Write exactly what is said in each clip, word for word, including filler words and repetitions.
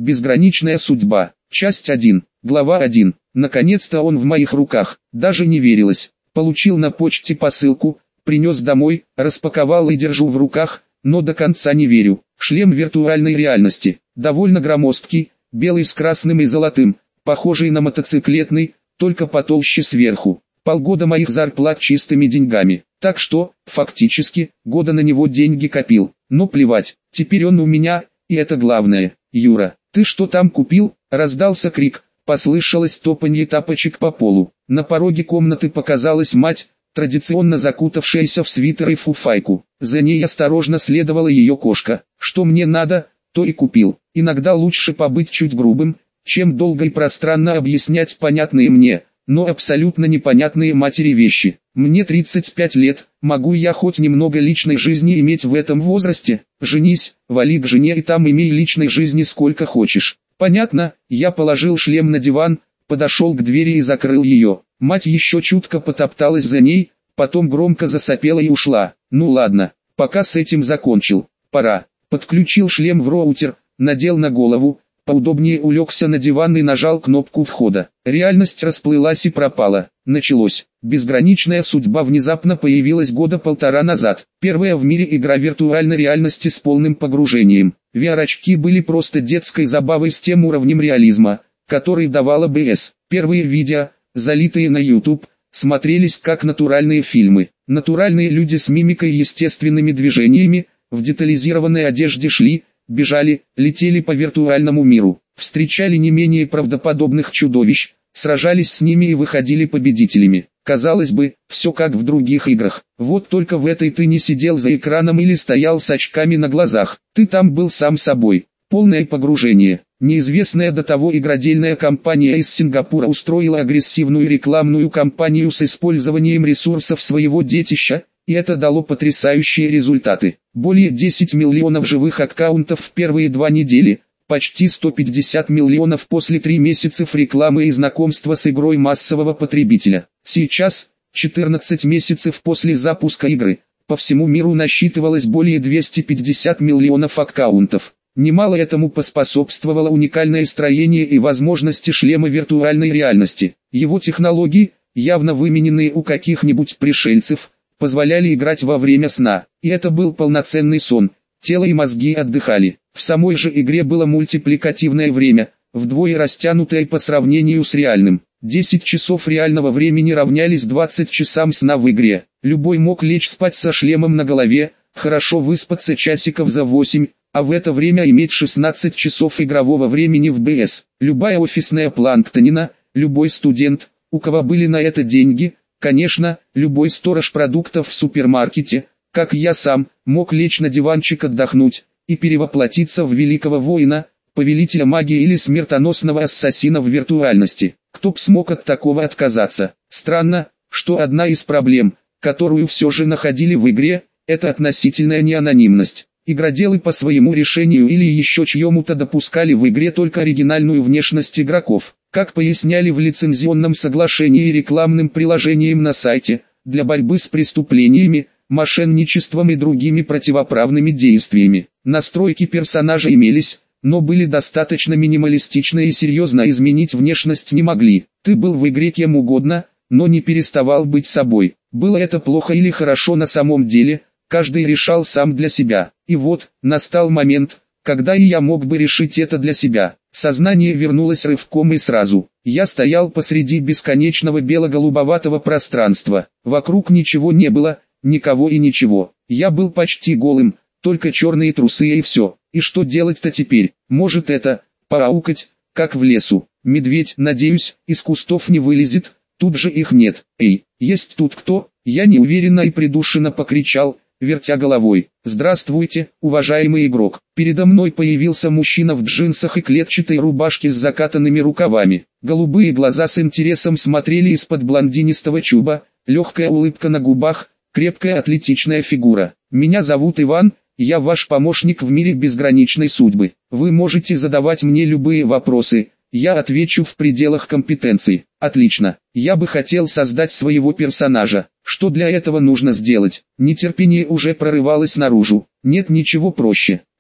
Безграничная судьба. Часть один. Глава один. Наконец-то он в моих руках. Даже не верилось. Получил на почте посылку, принес домой, распаковал и держу в руках, но до конца не верю. Шлем виртуальной реальности. Довольно громоздкий, белый с красным и золотым, похожий на мотоциклетный, только потолще сверху. Полгода моих зарплат чистыми деньгами. Так что, фактически, года на него деньги копил. Но плевать, теперь он у меня, и это главное. Юра, ты что там купил? Раздался крик, послышалось топанье тапочек по полу. На пороге комнаты показалась мать, традиционно закутавшаяся в свитер и фуфайку. За ней осторожно следовала ее кошка. Что мне надо, то и купил. Иногда лучше побыть чуть грубым, чем долго и пространно объяснять понятные мне, но абсолютно непонятные матери вещи. Мне тридцать пять лет, могу я хоть немного личной жизни иметь в этом возрасте? Женись, вали к жене и там имей личной жизни сколько хочешь. Понятно, я положил шлем на диван, подошел к двери и закрыл ее. Мать еще чутко потопталась за ней, потом громко засопела и ушла. Ну ладно, пока с этим закончил, пора. Подключил шлем в роутер, надел на голову, поудобнее улегся на диван и нажал кнопку входа. Реальность расплылась и пропала. Началось. Безграничная судьба внезапно появилась года полтора назад. Первая в мире игра виртуальной реальности с полным погружением. ви ар-очки были просто детской забавой с тем уровнем реализма, который давала би эс. Первые видео, залитые на YouTube, смотрелись как натуральные фильмы. Натуральные люди с мимикой и естественными движениями, в детализированной одежде шли, бежали, летели по виртуальному миру, встречали не менее правдоподобных чудовищ, сражались с ними и выходили победителями. Казалось бы, все как в других играх. Вот только в этой ты не сидел за экраном или стоял с очками на глазах. Ты там был сам собой. Полное погружение. Неизвестная до того игродельная компания из Сингапура устроила агрессивную рекламную кампанию с использованием ресурсов своего детища, и это дало потрясающие результаты. Более десяти миллионов живых аккаунтов в первые два недели, почти сто пятьдесят миллионов после трех месяцев рекламы и знакомства с игрой массового потребителя. Сейчас, четырнадцать месяцев после запуска игры, по всему миру насчитывалось более двухсот пятидесяти миллионов аккаунтов. Немало этому поспособствовало уникальное строение и возможности шлема виртуальной реальности. Его технологии, явно вымененные у каких-нибудь пришельцев, позволяли играть во время сна. И это был полноценный сон, тело и мозги отдыхали. В самой же игре было мультипликативное время, вдвое растянутое по сравнению с реальным. десять часов реального времени равнялись двадцати часам сна в игре. Любой мог лечь спать со шлемом на голове, хорошо выспаться часиков за восемь, а в это время иметь шестнадцать часов игрового времени в би эс. Любая офисная планктонина, любой студент, у кого были на это деньги, конечно, любой сторож продуктов в супермаркете, как я сам, мог лечь на диванчик отдохнуть и перевоплотиться в великого воина, повелителя магии или смертоносного ассасина в виртуальности. Кто б смог от такого отказаться? Странно, что одна из проблем, которую все же находили в игре, это относительная неанонимность. Игроделы по своему решению или еще чьему-то допускали в игре только оригинальную внешность игроков. Как поясняли в лицензионном соглашении и рекламным приложением на сайте, для борьбы с преступлениями, мошенничеством и другими противоправными действиями. Настройки персонажа имелись, но были достаточно минималистичны и серьезно изменить внешность не могли. Ты был в игре кем угодно, но не переставал быть собой. Было это плохо или хорошо на самом деле, каждый решал сам для себя. И вот, настал момент, когда и я мог бы решить это для себя. Сознание вернулось рывком и сразу. Я стоял посреди бесконечного бело-голубоватого пространства. Вокруг ничего не было, никого и ничего. Я был почти голым, только черные трусы и все. И что делать-то теперь? Может это, поаукать, как в лесу. Медведь, надеюсь, из кустов не вылезет, тут же их нет. Эй, есть тут кто? Я неуверенно и придушенно покричал, вертя головой. «Здравствуйте, уважаемый игрок». Передо мной появился мужчина в джинсах и клетчатой рубашке с закатанными рукавами. Голубые глаза с интересом смотрели из-под блондинистого чуба, легкая улыбка на губах, крепкая атлетичная фигура. «Меня зовут Иван, я ваш помощник в мире безграничной судьбы. Вы можете задавать мне любые вопросы, я отвечу в пределах компетенции». «Отлично, я бы хотел создать своего персонажа. Что для этого нужно сделать?» Нетерпение уже прорывалось наружу. «Нет ничего проще.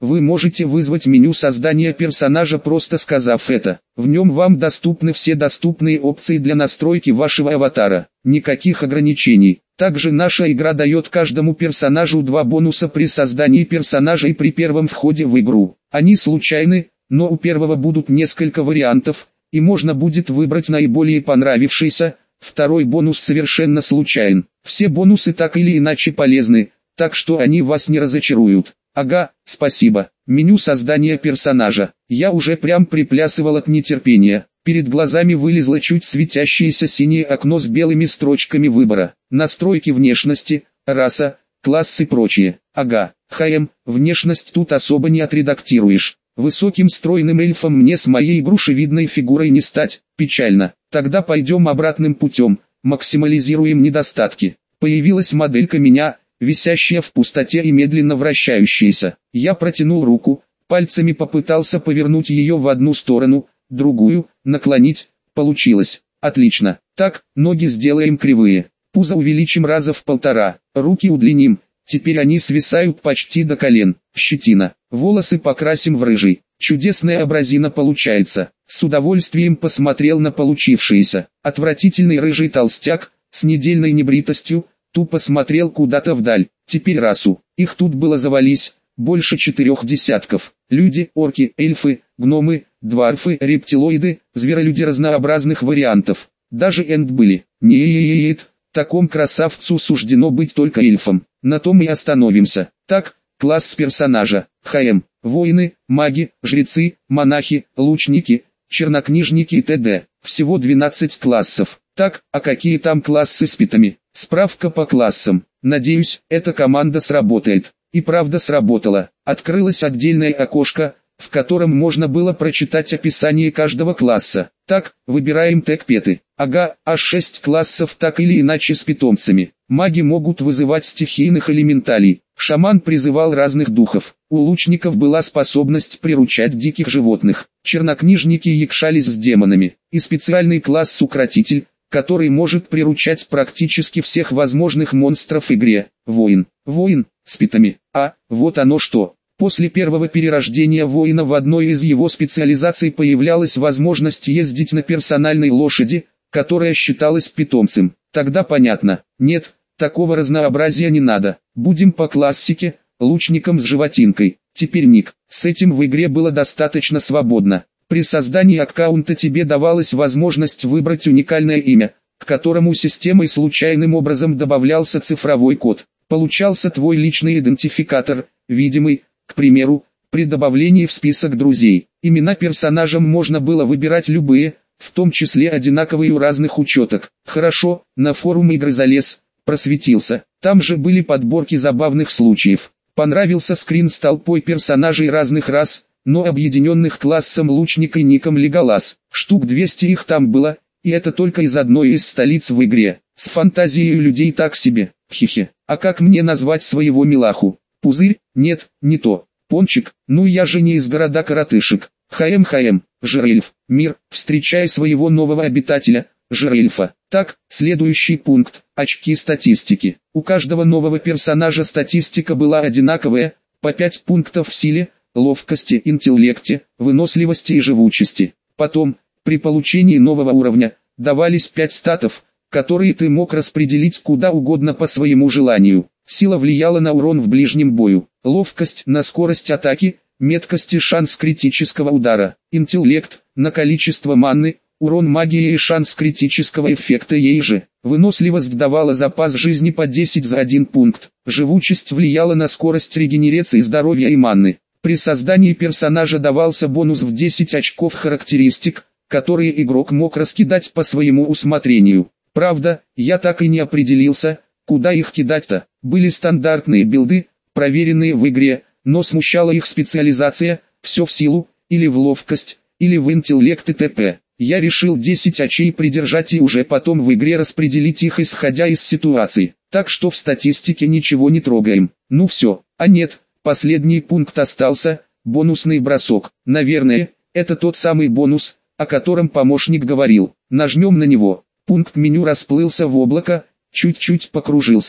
Вы можете вызвать меню создания персонажа, просто сказав это. В нем вам доступны все доступные опции для настройки вашего аватара. Никаких ограничений. Также наша игра дает каждому персонажу два бонуса при создании персонажа и при первом входе в игру. Они случайны, но у первого будут несколько вариантов, и можно будет выбрать наиболее понравившийся. Второй бонус совершенно случайен. Все бонусы так или иначе полезны, так что они вас не разочаруют. Ага, спасибо. Меню создания персонажа. Я уже прям приплясывал от нетерпения. Перед глазами вылезло чуть светящееся синее окно с белыми строчками выбора. Настройки внешности, раса, класс и прочее. Ага, ХМ, внешность тут особо не отредактируешь. Высоким стройным эльфом мне с моей грушевидной фигурой не стать, печально. Тогда пойдем обратным путем, максимализируем недостатки. Появилась моделька меня, висящая в пустоте и медленно вращающаяся. Я протянул руку, пальцами попытался повернуть ее в одну сторону, другую, наклонить, получилось. Отлично. Так, ноги сделаем кривые, пузо увеличим раза в полтора, руки удлиним. Теперь они свисают почти до колен. Щетина. Волосы покрасим в рыжий. Чудесная образина получается. С удовольствием посмотрел на получившееся. Отвратительный рыжий толстяк, с недельной небритостью, тупо смотрел куда-то вдаль. Теперь расу. Их тут было завались, больше четырех десятков. Люди, орки, эльфы, гномы, дварфы, рептилоиды, зверолюди разнообразных вариантов. Даже энд были. Нет, такому красавцу суждено быть только эльфом. На том и остановимся. Так, класс персонажа. ХМ. Воины, маги, жрецы, монахи, лучники, чернокнижники и т.д. Всего двенадцать классов. Так, а какие там классы с питами? Справка по классам. Надеюсь, эта команда сработает. И правда сработала. Открылось отдельное окошко, в котором можно было прочитать описание каждого класса. Так, выбираем тег петы. Ага, аж шесть классов так или иначе с питомцами. Маги могут вызывать стихийных элементалей. Шаман призывал разных духов. У лучников была способность приручать диких животных. Чернокнижники якшались с демонами. И специальный класс укротитель, который может приручать практически всех возможных монстров в игре. Воин. Воин, с питами. А, вот оно что. После первого перерождения воина в одной из его специализаций появлялась возможность ездить на персональной лошади, которая считалась питомцем. Тогда понятно. Нет, такого разнообразия не надо. Будем по классике, лучником с животинкой. Теперь ник. С этим в игре было достаточно свободно. При создании аккаунта тебе давалась возможность выбрать уникальное имя, к которому системой случайным образом добавлялся цифровой код. Получался твой личный идентификатор, видимый, к примеру, при добавлении в список друзей. Имена персонажам можно было выбирать любые, в том числе одинаковые у разных учеток. Хорошо, на форум игры залез, просветился. Там же были подборки забавных случаев. Понравился скрин с толпой персонажей разных рас, но объединенных классом лучника и ником Леголас. Штук двести их там было, и это только из одной из столиц в игре. С фантазией людей так себе. Хихе. А как мне назвать своего милаху? Пузырь? Нет, не то. Пончик? Ну я же не из города коротышек. ХМ-ХМ. Жирельф. Мир, встречай своего нового обитателя, Жирельфа. Так, следующий пункт. Очки статистики. У каждого нового персонажа статистика была одинаковая, по пять пунктов в силе, ловкости, интеллекте, выносливости и живучести. Потом, при получении нового уровня, давались пять статов, которые ты мог распределить куда угодно по своему желанию. Сила влияла на урон в ближнем бою, ловкость на скорость атаки, меткость и шанс критического удара, интеллект на количество манны, урон магии и шанс критического эффекта ей же. Выносливость давала запас жизни по десять за один пункт, живучесть влияла на скорость регенерации здоровья и манны. При создании персонажа давался бонус в десять очков характеристик, которые игрок мог раскидать по своему усмотрению. Правда, я так и не определился, куда их кидать-то. Были стандартные билды, проверенные в игре, но смущала их специализация, все в силу, или в ловкость, или в интеллект и т.п. Я решил десять очей придержать и уже потом в игре распределить их исходя из ситуации. Так что в статистике ничего не трогаем. Ну все, а нет, последний пункт остался, бонусный бросок. Наверное, это тот самый бонус, о котором помощник говорил. Нажмем на него. Пункт меню расплылся в облако, чуть-чуть покружился,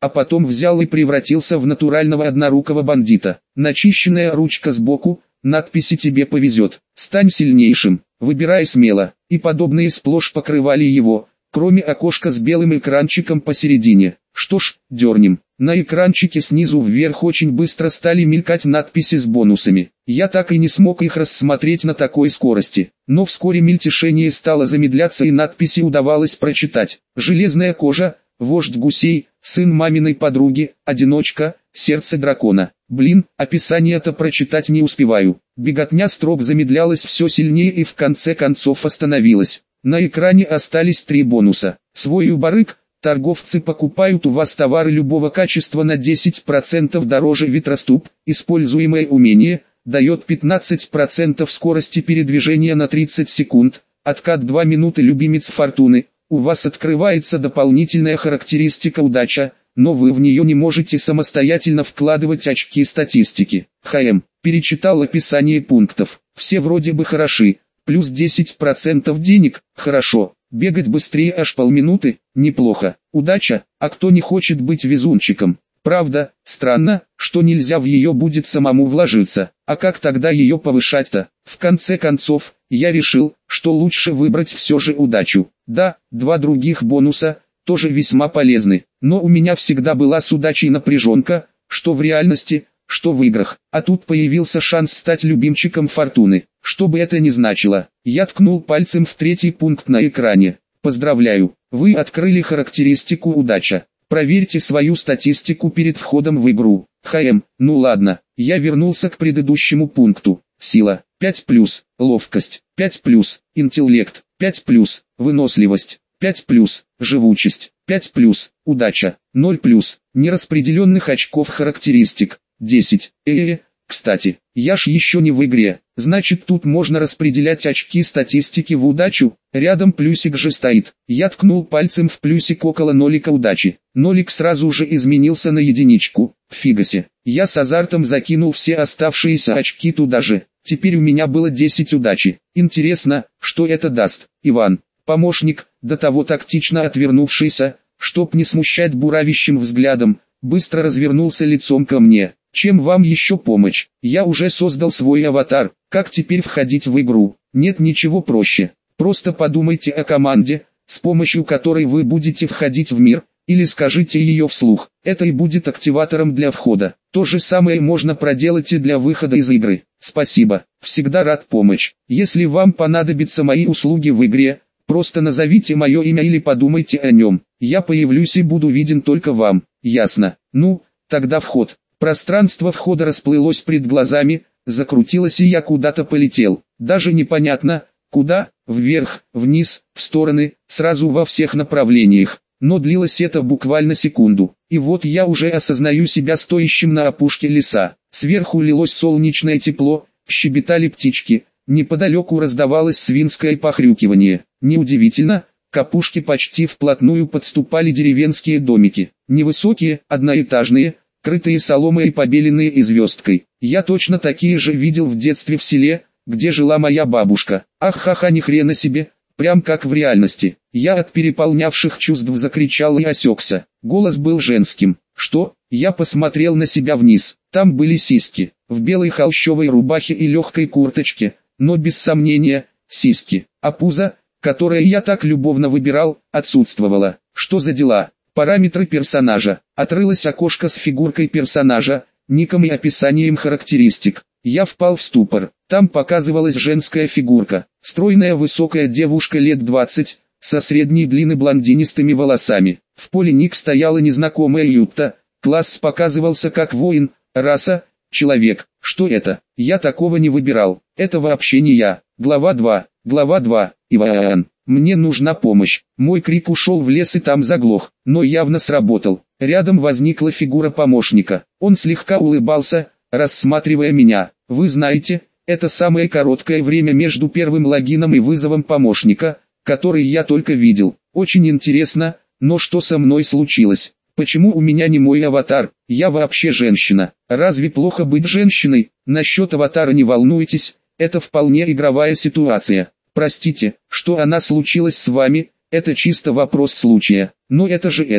а потом взял и превратился в натурального однорукого бандита. Начищенная ручка сбоку, надписи «Тебе повезет», «Стань сильнейшим», «Выбирай смело», и подобные сплошь покрывали его, кроме окошка с белым экранчиком посередине. Что ж, дернем. На экранчике снизу вверх очень быстро стали мелькать надписи с бонусами. Я так и не смог их рассмотреть на такой скорости. Но вскоре мельтешение стало замедляться и надписи удавалось прочитать. «Железная кожа», «Вождь гусей», «Сын маминой подруги», «Одиночка», «Сердце дракона». Блин, описание-то прочитать не успеваю. Беготня строк замедлялась все сильнее и в конце концов остановилась. На экране остались три бонуса. Свой убарык. Торговцы покупают у вас товары любого качества на десять процентов дороже. Ветроступ, используемое умение, дает пятнадцать процентов скорости передвижения на тридцать секунд. Откат два минуты. Любимец фортуны, у вас открывается дополнительная характеристика удача, но вы в нее не можете самостоятельно вкладывать очки статистики. ХМ, перечитал описание пунктов, все вроде бы хороши, плюс десять процентов денег, хорошо. Бегать быстрее аж полминуты, неплохо. Удача, а кто не хочет быть везунчиком? Правда, странно, что нельзя в ее будет самому вложиться. А как тогда ее повышать-то? В конце концов, я решил, что лучше выбрать все же удачу. Да, два других бонуса, тоже весьма полезны. Но у меня всегда была с удачей напряженка, что в реальности, что в играх. А тут появился шанс стать любимчиком фортуны. Что бы это ни значило, я ткнул пальцем в третий пункт на экране. Поздравляю, вы открыли характеристику удача. Проверьте свою статистику перед входом в игру. ХМ, ну ладно, я вернулся к предыдущему пункту. Сила, пять плюс, ловкость, пять плюс, интеллект, пять плюс, выносливость, пять плюс, живучесть, пять плюс, удача, ноль плюс, нераспределенных очков характеристик, десять. Э-э-э, кстати, я ж еще не в игре, значит тут можно распределять очки статистики в удачу, рядом плюсик же стоит. Я ткнул пальцем в плюсик около нолика удачи, нолик сразу же изменился на единичку, фигасе. Я с азартом закинул все оставшиеся очки туда же, теперь у меня было десять удачи. Интересно, что это даст. Иван, помощник, до того тактично отвернувшийся, чтоб не смущать буравящим взглядом, быстро развернулся лицом ко мне. Чем вам еще помочь? Я уже создал свой аватар, как теперь входить в игру? Нет ничего проще. Просто подумайте о команде, с помощью которой вы будете входить в мир, или скажите ее вслух. Это и будет активатором для входа. То же самое можно проделать и для выхода из игры. Спасибо, всегда рад помочь. Если вам понадобятся мои услуги в игре, просто назовите мое имя или подумайте о нем. Я появлюсь и буду виден только вам. Ясно? Ну, тогда вход. Пространство входа расплылось пред глазами, закрутилось и я куда-то полетел. Даже непонятно, куда, вверх, вниз, в стороны, сразу во всех направлениях. Но длилось это буквально секунду. И вот я уже осознаю себя стоящим на опушке леса. Сверху лилось солнечное тепло, щебетали птички, неподалеку раздавалось свинское похрюкивание. Неудивительно, к опушке почти вплотную подступали деревенские домики. Невысокие, одноэтажные, крытые соломой и побеленные и звездкой. Я точно такие же видел в детстве в селе, где жила моя бабушка. Ах ха-ха, ни хрена себе, прям как в реальности. Я от переполнявших чувств закричал и осекся. Голос был женским. Что? Я посмотрел на себя вниз. Там были сиськи, в белой холщовой рубахе и легкой курточке, но без сомнения, сиськи. А пузо, которое я так любовно выбирал, отсутствовало. Что за дела? Параметры персонажа. Открылось окошко с фигуркой персонажа, ником и описанием характеристик. Я впал в ступор. Там показывалась женская фигурка. Стройная высокая девушка лет двадцати, со средней длины блондинистыми волосами. В поле ник стояла незнакомая Ютта. Класс показывался как воин, раса, человек. Что это? Я такого не выбирал. Это вообще не я. Глава два. Глава два. Иван. Мне нужна помощь. Мой крик ушел в лес и там заглох, но явно сработал. Рядом возникла фигура помощника. Он слегка улыбался, рассматривая меня. Вы знаете, это самое короткое время между первым логином и вызовом помощника, который я только видел. Очень интересно, но что со мной случилось? Почему у меня не мой аватар? Я вообще женщина. Разве плохо быть женщиной? Насчет аватара не волнуйтесь, это вполне игровая ситуация. Простите, что она случилась с вами, это чисто вопрос случая. Но это же это,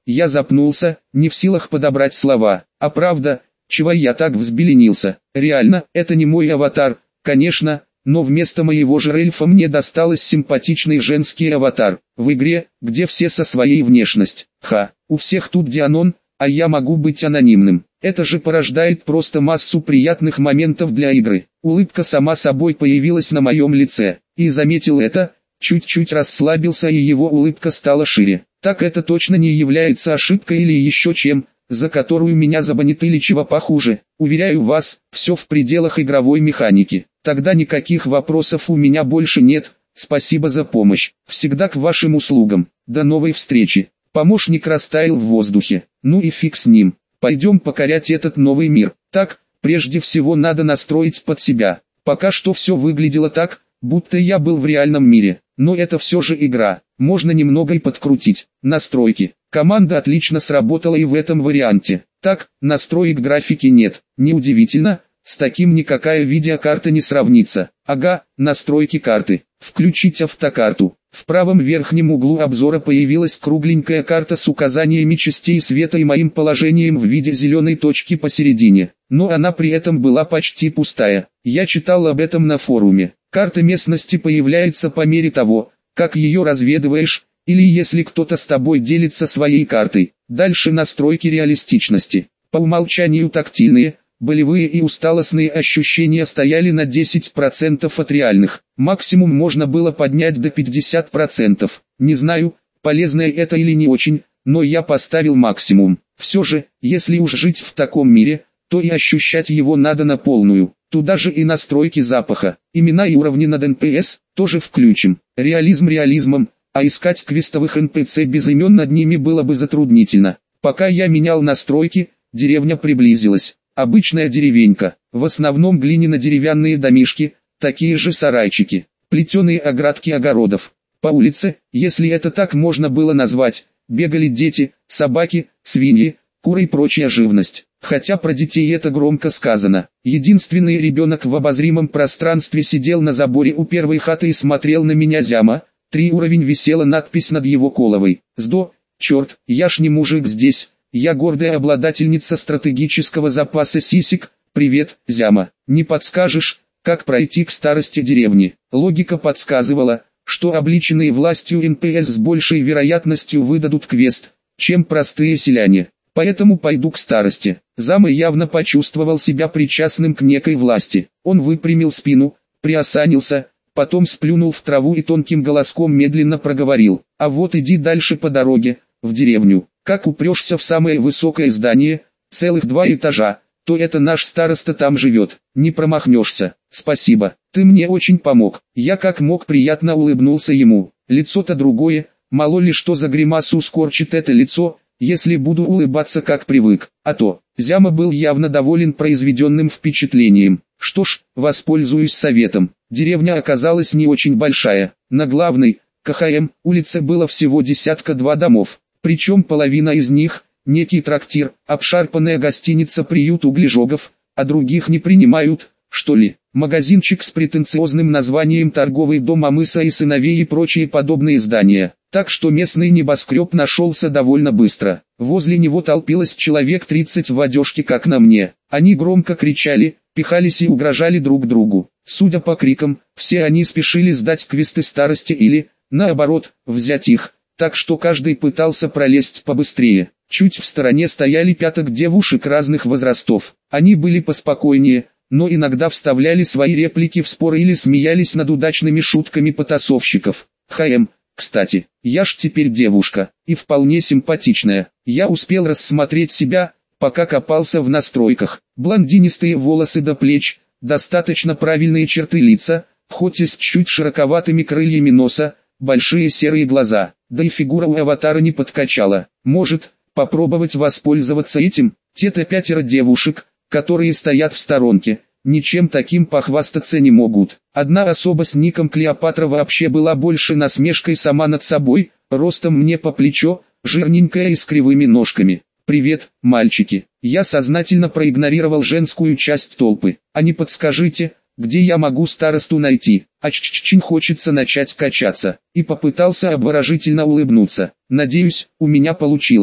Я запнулся, не в силах подобрать слова. А правда, чего я так взбеленился? Реально, это не мой аватар, конечно, но вместо моего же эльфа мне досталось симпатичный женский аватар. В игре, где все со своей внешностью. Ха, у всех тут Дианон, а я могу быть анонимным. Это же порождает просто массу приятных моментов для игры. Улыбка сама собой появилась на моем лице. И заметил это, чуть-чуть расслабился и его улыбка стала шире. Так это точно не является ошибкой или еще чем, за которую меня забанит или чего похуже. Уверяю вас, все в пределах игровой механики. Тогда никаких вопросов у меня больше нет, спасибо за помощь. Всегда к вашим услугам. До новой встречи. Помощник растаял в воздухе. Ну и фиг с ним. Пойдем покорять этот новый мир. Так, прежде всего надо настроить под себя. Пока что все выглядело так, будто я был в реальном мире. Но это все же игра. Можно немного и подкрутить. Настройки. Команда отлично сработала и в этом варианте. Так, настроек графики нет. Неудивительно, с таким никакая видеокарта не сравнится. Ага, настройки карты. Включить автокарту. В правом верхнем углу обзора появилась кругленькая карта с указаниями частей света и моим положением в виде зеленой точки посередине. Но она при этом была почти пустая. Я читал об этом на форуме. Карта местности появляется по мере того, как ее разведываешь, или если кто-то с тобой делится своей картой. Дальше настройки реалистичности. По умолчанию тактильные, болевые и усталостные ощущения стояли на десять процентов от реальных. Максимум можно было поднять до пятидесяти процентов. Не знаю, полезно это или не очень, но я поставил максимум. Все же, если уж жить в таком мире, то и ощущать его надо на полную. Туда же и настройки запаха. Имена и уровни над эн пи эс тоже включим. Реализм реализмом, а искать квестовых эн пи си без имен над ними было бы затруднительно. Пока я менял настройки, деревня приблизилась. Обычная деревенька, в основном глиняно-деревянные домишки, такие же сарайчики, плетеные оградки огородов. По улице, если это так можно было назвать, бегали дети, собаки, свиньи, куры и прочая живность. Хотя про детей это громко сказано. Единственный ребенок в обозримом пространстве сидел на заборе у первой хаты и смотрел на меня зяма. Три уровень висела надпись над его головой. «Сдо, черт, я ж не мужик здесь». Я гордая обладательница стратегического запаса сисек. Привет, зяма. Не подскажешь, как пройти к старости деревни? Логика подсказывала, что обличенные властью эн пи эс с большей вероятностью выдадут квест, чем простые селяне. Поэтому пойду к старости. Зама явно почувствовал себя причастным к некой власти. Он выпрямил спину, приосанился, потом сплюнул в траву и тонким голоском медленно проговорил. А вот иди дальше по дороге, в деревню. Как упрешься в самое высокое здание, целых два этажа, то это наш староста там живет, не промахнешься. Спасибо, ты мне очень помог. Я как мог приятно улыбнулся ему. Лицо-то другое, мало ли что за гримасу скорчит это лицо, если буду улыбаться как привык. А то, зяма был явно доволен произведенным впечатлением. Что ж, воспользуюсь советом. Деревня оказалась не очень большая. На главной, ка ха эм, улице было всего десятка-два домов. Причем половина из них, некий трактир, обшарпанная гостиница-приют углежогов, а других не принимают, что ли. Магазинчик с претенциозным названием «Торговый дом Амыса и сыновей» и прочие подобные здания. Так что местный небоскреб нашелся довольно быстро. Возле него толпилось человек тридцать в одежке как на мне. Они громко кричали, пихались и угрожали друг другу. Судя по крикам, все они спешили сдать квесты старости или, наоборот, взять их. Так что каждый пытался пролезть побыстрее. Чуть в стороне стояли пяток девушек разных возрастов. Они были поспокойнее, но иногда вставляли свои реплики в споры или смеялись над удачными шутками потасовщиков. Хм, кстати, я ж теперь девушка, и вполне симпатичная. Я успел рассмотреть себя, пока копался в настройках. Блондинистые волосы до плеч, достаточно правильные черты лица, хоть и с чуть широковатыми крыльями носа, большие серые глаза, да и фигура у аватара не подкачала. Может, попробовать воспользоваться этим? Те-то пятеро девушек, которые стоят в сторонке, ничем таким похвастаться не могут. Одна особа с ником Клеопатра вообще была больше насмешкой сама над собой, ростом мне по плечо, жирненькая и с кривыми ножками. «Привет, мальчики». Я сознательно проигнорировал женскую часть толпы. «А не подскажите, где я могу старосту найти?» Ач-ч-чин хочется начать качаться. И попытался обворожительно улыбнуться. «Надеюсь, у меня получилось».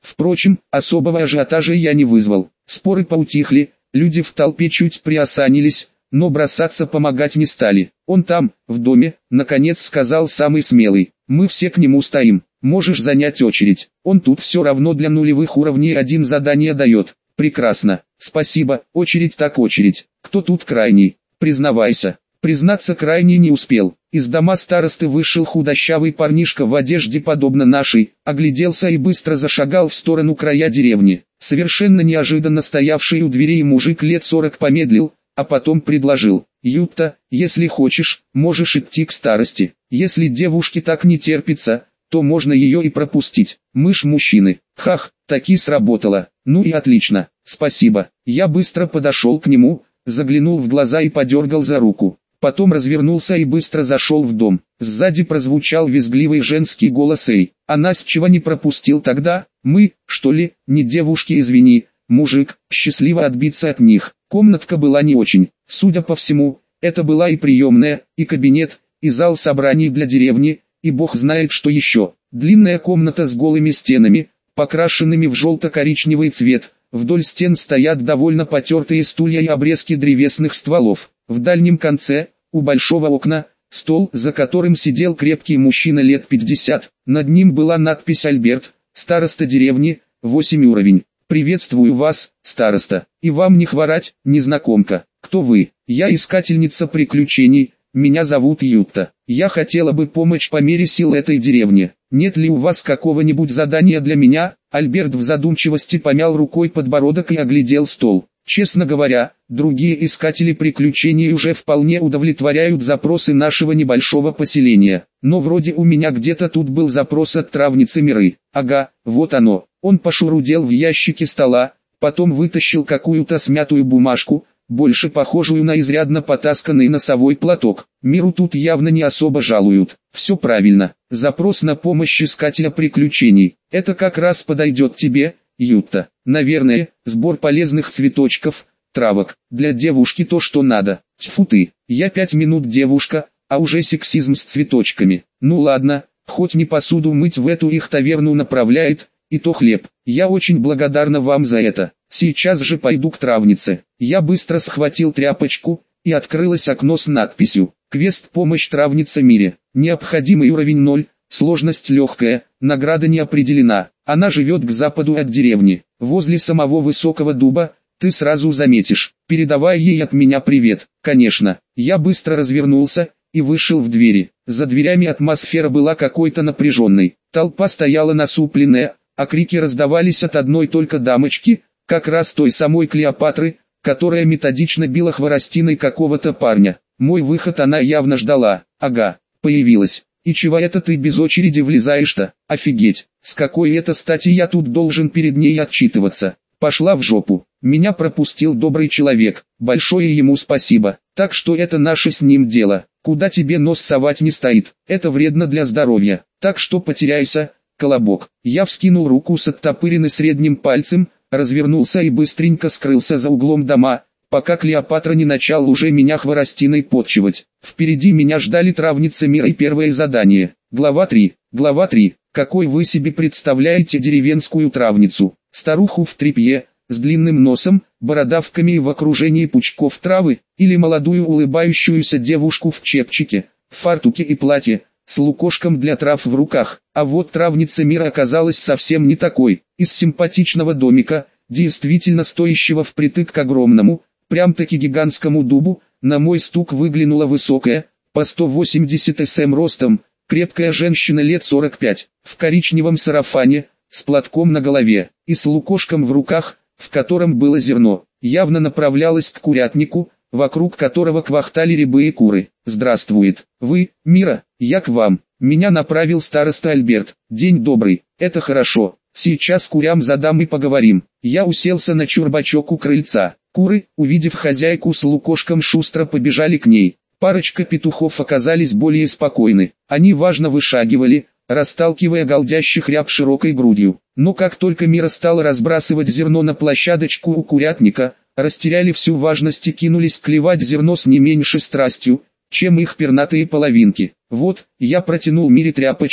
Впрочем, особого ажиотажа я не вызвал. Споры поутихли, люди в толпе чуть приосанились, но бросаться помогать не стали. Он там, в доме, наконец сказал самый смелый. Мы все к нему стоим, можешь занять очередь. Он тут все равно для нулевых уровней один задание дает. Прекрасно, спасибо, очередь так очередь. Кто тут крайний? Признавайся. Признаться крайний не успел. Из дома старосты вышел худощавый парнишка в одежде подобно нашей, огляделся и быстро зашагал в сторону края деревни. Совершенно неожиданно стоявший у дверей мужик лет сорок помедлил, а потом предложил: «Ютта, если хочешь, можешь идти к старости. Если девушке так не терпится, то можно ее и пропустить. Мы ж мужчины». Хах, таки сработало. Ну и отлично, спасибо. Я быстро подошел к нему, заглянул в глаза и подергал за руку. Потом развернулся и быстро зашел в дом. Сзади прозвучал визгливый женский голос: «Эй, а нас чего не пропустил тогда? Мы, что ли, не девушки, извини, мужик». Счастливо отбиться от них. Комнатка была не очень. Судя по всему, это была и приемная, и кабинет, и зал собраний для деревни, и бог знает что еще. Длинная комната с голыми стенами, покрашенными в желто-коричневый цвет. Вдоль стен стоят довольно потертые стулья и обрезки древесных стволов. В дальнем конце, у большого окна, стол, за которым сидел крепкий мужчина лет пятьдесят. Над ним была надпись: «Альберт, староста деревни, восемь уровень. Приветствую вас, староста. И вам не хворать, незнакомка. Кто вы?» «Я искательница приключений, меня зовут Ютта. Я хотела бы помочь по мере сил этой деревне. Нет ли у вас какого-нибудь задания для меня?» Альберт в задумчивости помял рукой подбородок и оглядел стол. «Честно говоря, другие искатели приключений уже вполне удовлетворяют запросы нашего небольшого поселения. Но вроде у меня где-то тут был запрос от травницы Миры. Ага, вот оно». Он пошурудел в ящике стола, потом вытащил какую-то смятую бумажку, больше похожую на изрядно потасканный носовой платок. Миру тут явно не особо жалуют. Все правильно. Запрос на помощь искателя приключений. Это как раз подойдет тебе, Ютта. Наверное, сбор полезных цветочков, травок. Для девушки то, что надо. Тьфу ты, я пять минут девушка, а уже сексизм с цветочками. Ну ладно, хоть не посуду мыть в эту их таверну направляет, и то хлеб. Я очень благодарна вам за это. Сейчас же пойду к травнице». Я быстро схватил тряпочку, и открылось окно с надписью: «Квест «Помощь травнице Мире». Необходимый уровень ноль, сложность легкая, награда не определена. Она живет к западу от деревни, возле самого высокого дуба, ты сразу заметишь. Передавай ей от меня привет». «Конечно». Я быстро развернулся и вышел в двери. За дверями атмосфера была какой-то напряженной. Толпа стояла насупленная, а крики раздавались от одной только дамочки, как раз той самой Клеопатры, которая методично била хворостиной какого-то парня. Мой выход она явно ждала. Ага, появилась. «И чего это ты без очереди влезаешь-то? Офигеть, с какой это стати я тут должен перед ней отчитываться? Пошла в жопу». Меня пропустил добрый человек, большое ему спасибо. Так что это наше с ним дело. Куда тебе нос совать не стоит, это вредно для здоровья. Так что потеряйся, колобок. Я вскинул руку с оттопыренным средним пальцем, развернулся и быстренько скрылся за углом дома, пока Клеопатра не начала уже меня хворостиной подчивать. Впереди меня ждали травница Мира и первое задание. Глава три. Глава три. Какой вы себе представляете деревенскую травницу? Старуху в тряпье, с длинным носом, бородавками и в окружении пучков травы, или молодую улыбающуюся девушку в чепчике, в фартуке и платье, с лукошком для трав в руках? А вот травница Мира оказалась совсем не такой. Из симпатичного домика, действительно стоящего впритык к огромному, прям-таки гигантскому дубу, на мой стук выглянула высокая, по сто восемьдесят сантиметров ростом, крепкая женщина лет сорок пять, в коричневом сарафане, с платком на голове, и с лукошком в руках, в котором было зерно, явно направлялась к курятнику, вокруг которого квахтали рябые куры. «Здравствует, вы, Мира, я к вам. Меня направил староста Альберт. День добрый, это хорошо. Сейчас курям задам и поговорим». Я уселся на чурбачок у крыльца. Куры, увидев хозяйку с лукошком, шустро побежали к ней. Парочка петухов оказались более спокойны. Они важно вышагивали, расталкивая галдящих ряб широкой грудью. Но как только Мира стала разбрасывать зерно на площадочку у курятника, растеряли всю важность и кинулись клевать зерно с не меньшей страстью, чем их пернатые половинки. Вот, я протянул Мире тряпочку,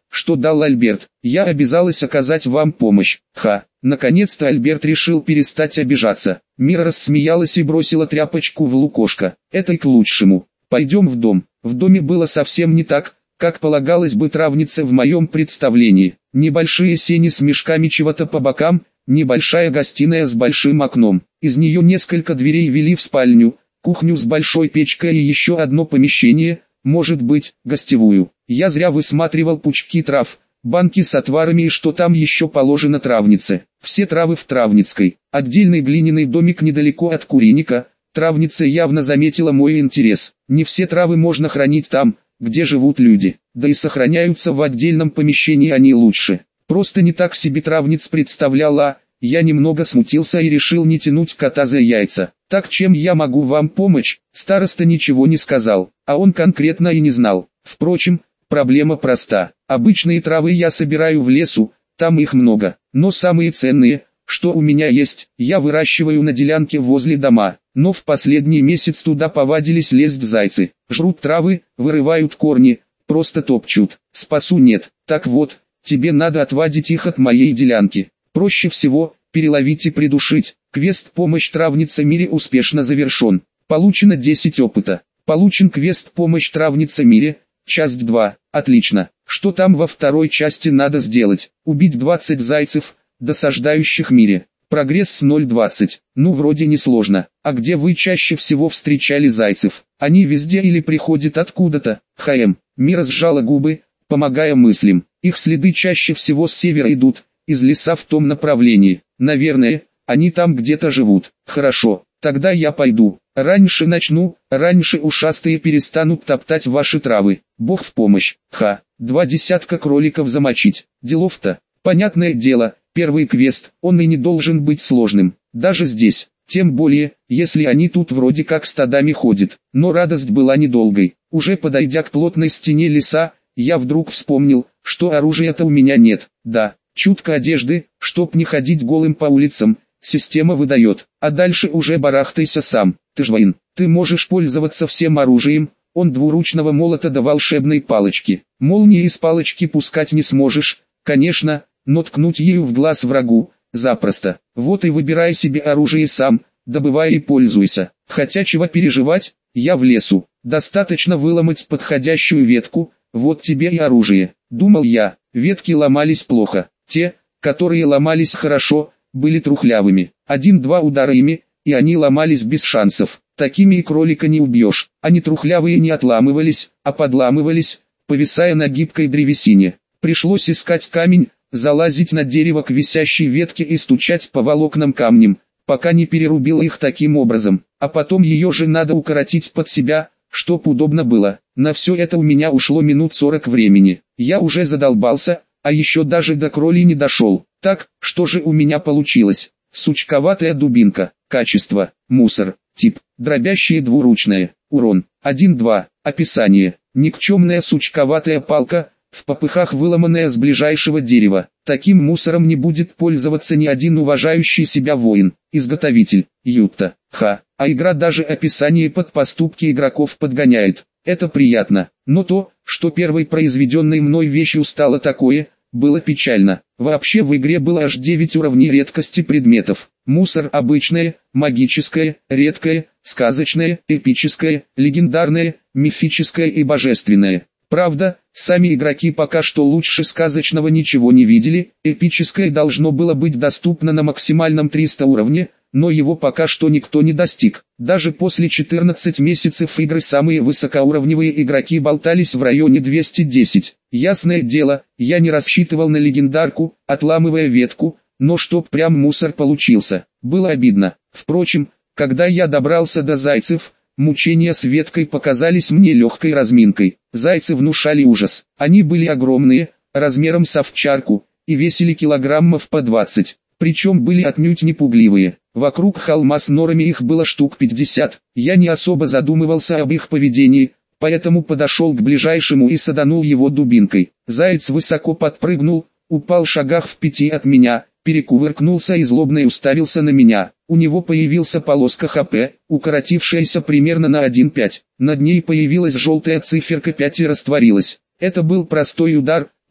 что дал Альберт. Я обязалась оказать вам помощь. Ха. Наконец-то Альберт решил перестать обижаться. Мира рассмеялась и бросила тряпочку в лукошко. Это и к лучшему. Пойдем в дом. В доме было совсем не так, как полагалось бы травнице в моем представлении. Небольшие сени с мешками чего-то по бокам, небольшая гостиная с большим окном. Из нее несколько дверей вели в спальню, кухню с большой печкой и еще одно помещение, может быть, гостевую. Я зря высматривал пучки трав, банки с отварами и что там еще положено травнице. Все травы в травницкой. Отдельный глиняный домик недалеко от куриника. Травница явно заметила мой интерес. Не все травы можно хранить там, где живут люди. Да и сохраняются в отдельном помещении они лучше. Просто не так себе травниц представляла. Я немного смутился и решил не тянуть кота за яйца. Так чем я могу вам помочь? Староста ничего не сказал, а он конкретно и не знал. Впрочем, проблема проста. Обычные травы я собираю в лесу, там их много. Но самые ценные, что у меня есть, я выращиваю на делянке возле дома. Но в последний месяц туда повадились лезть зайцы. Жрут травы, вырывают корни, просто топчут. Спасу нет. Так вот, тебе надо отвадить их от моей делянки. Проще всего, переловить и придушить. Квест «Помощь травнице мире» успешно завершен. Получено десять опыта. Получен квест «Помощь травнице мире», часть два. Отлично. Что там во второй части надо сделать? Убить двадцать зайцев, досаждающих мире. Прогресс ноль двадцать. Ну вроде не сложно. А где вы чаще всего встречали зайцев? Они везде или приходят откуда-то? ХМ. Мира сжала губы, помогая мыслям. Их следы чаще всего с севера идут, из леса в том направлении. Наверное, они там где-то живут. Хорошо, тогда я пойду. Раньше начну, раньше ушастые перестанут топтать ваши травы. Бог в помощь. Ха, два десятка кроликов замочить. Делов-то. Понятное дело, первый квест, он и не должен быть сложным. Даже здесь. Тем более, если они тут вроде как стадами ходят. Но радость была недолгой. Уже подойдя к плотной стене леса, я вдруг вспомнил, что оружия-то у меня нет. Да, чутка одежды, чтоб не ходить голым по улицам, система выдает. А дальше уже барахтайся сам. Ты ж воин, ты можешь пользоваться всем оружием, он двуручного молота до волшебной палочки. Молнии из палочки пускать не сможешь, конечно, но ткнуть ею в глаз врагу, запросто. Вот и выбирай себе оружие сам, добывай и пользуйся. Хотя чего переживать, я в лесу. Достаточно выломать подходящую ветку, вот тебе и оружие. Думал я, ветки ломались плохо. Те, которые ломались хорошо, были трухлявыми. Один-два удара ими, и они ломались без шансов. Такими и кролика не убьешь. Они трухлявые не отламывались, а подламывались, повисая на гибкой древесине. Пришлось искать камень, залазить на дерево к висящей ветке и стучать по волокнам камнем, пока не перерубил их таким образом. А потом ее же надо укоротить под себя, чтоб удобно было. На все это у меня ушло минут сорок времени. Я уже задолбался, а еще даже до кроли не дошел. Так, что же у меня получилось? Сучковатая дубинка. Качество. Мусор. Тип. Дробящая двуручная. Урон. один-два. Описание. Никчемная сучковатая палка, в попыхах выломанная с ближайшего дерева. Таким мусором не будет пользоваться ни один уважающий себя воин. Изготовитель. Юта. Ха. А игра даже описание под поступки игроков подгоняет. Это приятно. Но то, что первой произведенной мной вещью стало такое, было печально. Вообще в игре было аж девять уровней редкости предметов. Мусор обычное, магическое, редкое, сказочное, эпическое, легендарное, мифическое и божественное. Правда, сами игроки пока что лучше сказочного ничего не видели, эпическое должно было быть доступно на максимальном триста уровне, но его пока что никто не достиг. Даже после четырнадцати месяцев игры самые высокоуровневые игроки болтались в районе двести десять. Ясное дело, я не рассчитывал на легендарку, отламывая ветку, но чтоб прям мусор получился, было обидно. Впрочем, когда я добрался до зайцев, мучения с веткой показались мне легкой разминкой. Зайцы внушали ужас. Они были огромные, размером с овчарку, и весили килограммов по двадцать. Причем были отнюдь не пугливые. Вокруг холма с норами их было штук пятьдесят. Я не особо задумывался об их поведении, поэтому подошел к ближайшему и саданул его дубинкой. Заяц высоко подпрыгнул, упал в шагах в пяти от меня, перекувыркнулся и злобно уставился на меня. У него появился полоска ХП, укоротившаяся примерно на один целых пять. Над ней появилась желтая циферка пять и растворилась. Это был простой удар,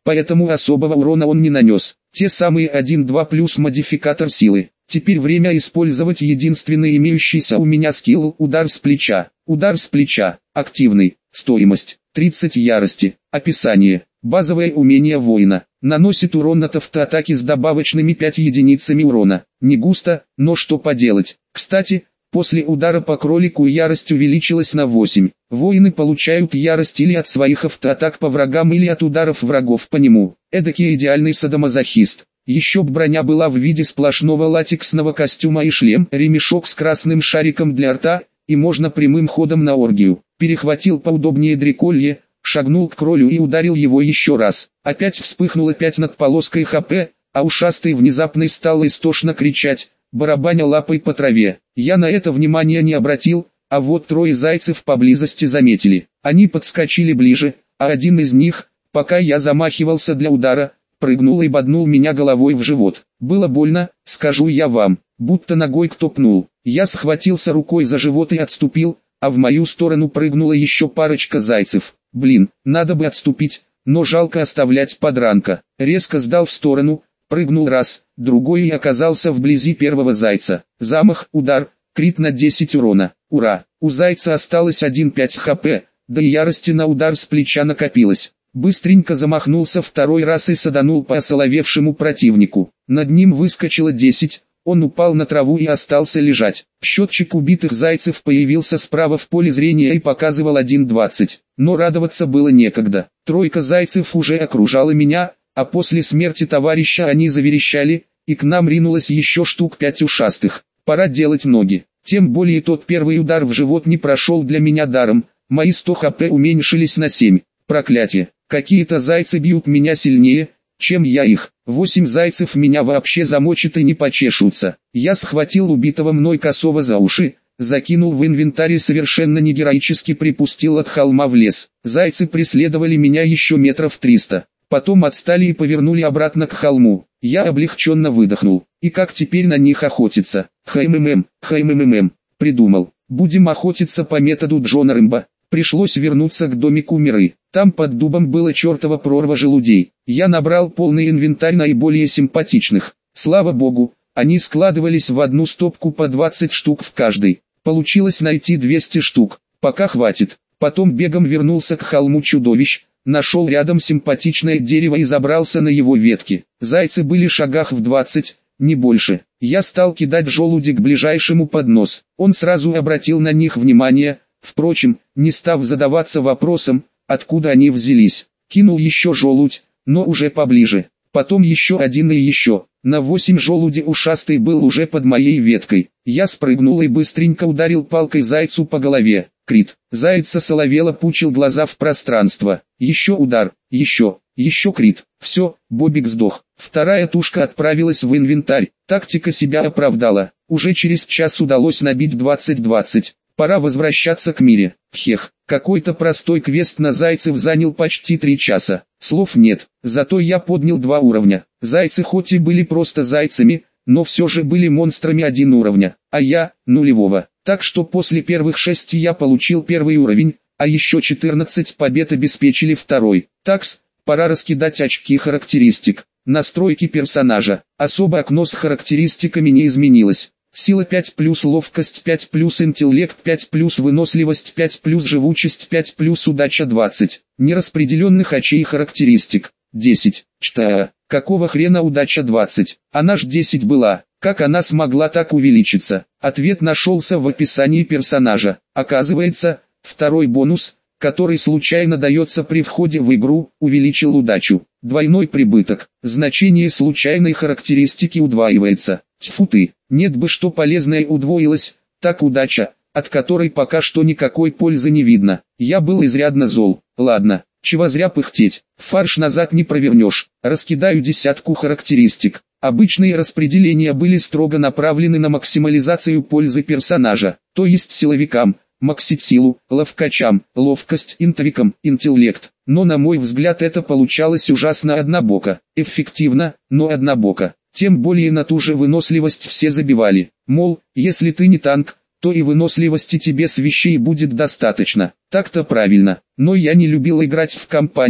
поэтому особого урона он не нанес. Те самые один-два плюс модификатор силы. Теперь время использовать единственный имеющийся у меня скилл – удар с плеча. Удар с плеча. Активный. Стоимость. тридцать ярости. Описание. Базовое умение воина. Наносит урон от автоатаки с добавочными пять единицами урона. Не густо, но что поделать. Кстати, после удара по кролику ярость увеличилась на восемь. Воины получают ярость или от своих автоатак по врагам, или от ударов врагов по нему. Эдакий идеальный садомазохист. Еще б броня была в виде сплошного латексного костюма и шлем, ремешок с красным шариком для рта, и можно прямым ходом на оргию. Перехватил поудобнее дреколье, шагнул к кролю и ударил его еще раз. Опять вспыхнуло пять над полоской ХП, а ушастый внезапно стал истошно кричать, барабаня лапой по траве. Я на это внимания не обратил, а вот трое зайцев поблизости заметили. Они подскочили ближе, а один из них, пока я замахивался для удара, прыгнул и боднул меня головой в живот. Было больно, скажу я вам, будто ногой кто пнул. Я схватился рукой за живот и отступил, а в мою сторону прыгнула еще парочка зайцев. Блин, надо бы отступить, но жалко оставлять подранка. Резко сдал в сторону, прыгнул раз, другой и оказался вблизи первого зайца. Замах, удар, крит на десять урона. Ура! У зайца осталось один пять хп, да и ярости на удар с плеча накопилось. Быстренько замахнулся второй раз и саданул по осоловевшему противнику. Над ним выскочило десять, он упал на траву и остался лежать. Счетчик убитых зайцев появился справа в поле зрения и показывал один двадцать. Но радоваться было некогда. Тройка зайцев уже окружала меня, а после смерти товарища они заверещали, и к нам ринулось еще штук пять ушастых. Пора делать ноги. Тем более тот первый удар в живот не прошел для меня даром, мои сто хп уменьшились на семь. Проклятие. Какие-то зайцы бьют меня сильнее, чем я их. Восемь зайцев меня вообще замочат и не почешутся. Я схватил убитого мной косого за уши, закинул в инвентарь и совершенно не героически припустил от холма в лес. Зайцы преследовали меня еще метров триста. Потом отстали и повернули обратно к холму. Я облегченно выдохнул. И как теперь на них охотиться? Хммм, хммм, придумал. Будем охотиться по методу Джона Рэмбо. Пришлось вернуться к домику Миры. Там под дубом было чертова прорва желудей. Я набрал полный инвентарь наиболее симпатичных. Слава богу, они складывались в одну стопку по двадцать штук в каждой. Получилось найти двести штук. Пока хватит. Потом бегом вернулся к холму чудовищ, нашел рядом симпатичное дерево и забрался на его ветки. Зайцы были шагах в двадцать, не больше. Я стал кидать желуди к ближайшему под нос. Он сразу обратил на них внимание, впрочем, не став задаваться вопросом, откуда они взялись. Кинул еще желудь, но уже поближе. Потом еще один и еще. На восемь желуди ушастый был уже под моей веткой. Я спрыгнул и быстренько ударил палкой зайцу по голове. Крит. Заяц соловело пучил глаза в пространство. Еще удар, еще, еще крит. Все, Бобик сдох. Вторая тушка отправилась в инвентарь. Тактика себя оправдала. Уже через час удалось набить двадцать двадцать. Пора возвращаться к Мире. Хех, какой-то простой квест на зайцев занял почти три часа. Слов нет, зато я поднял два уровня. Зайцы хоть и были просто зайцами, но все же были монстрами один уровня, а я – нулевого. Так что после первых шести я получил первый уровень, а еще четырнадцать побед обеспечили второй. Такс, пора раскидать очки характеристик. Настройки персонажа. Особо окно с характеристиками не изменилось. Сила пять плюс ловкость пять плюс интеллект пять плюс выносливость пять плюс живучесть пять плюс удача двадцать. Нераспределенных очей характеристик десять. Чта, какого хрена удача двадцать? Она ж десять была. Как она смогла так увеличиться? Ответ нашелся в описании персонажа. Оказывается, второй бонус, который случайно дается при входе в игру, увеличил удачу. Двойной прибыток. Значение случайной характеристики удваивается. Тьфу ты, нет бы что полезное удвоилось, так удача, от которой пока что никакой пользы не видно. Я был изрядно зол. Ладно, чего зря пыхтеть, фарш назад не провернешь. Раскидаю десятку характеристик. Обычные распределения были строго направлены на максимализацию пользы персонажа, то есть силовикам, максить силу, ловкачам, ловкость, интовикам, интеллект. Но на мой взгляд это получалось ужасно однобоко, эффективно, но однобоко. Тем более на ту же выносливость все забивали. Мол, если ты не танк, то и выносливости тебе с вещей будет достаточно. Так-то правильно. Но я не любил играть в компании,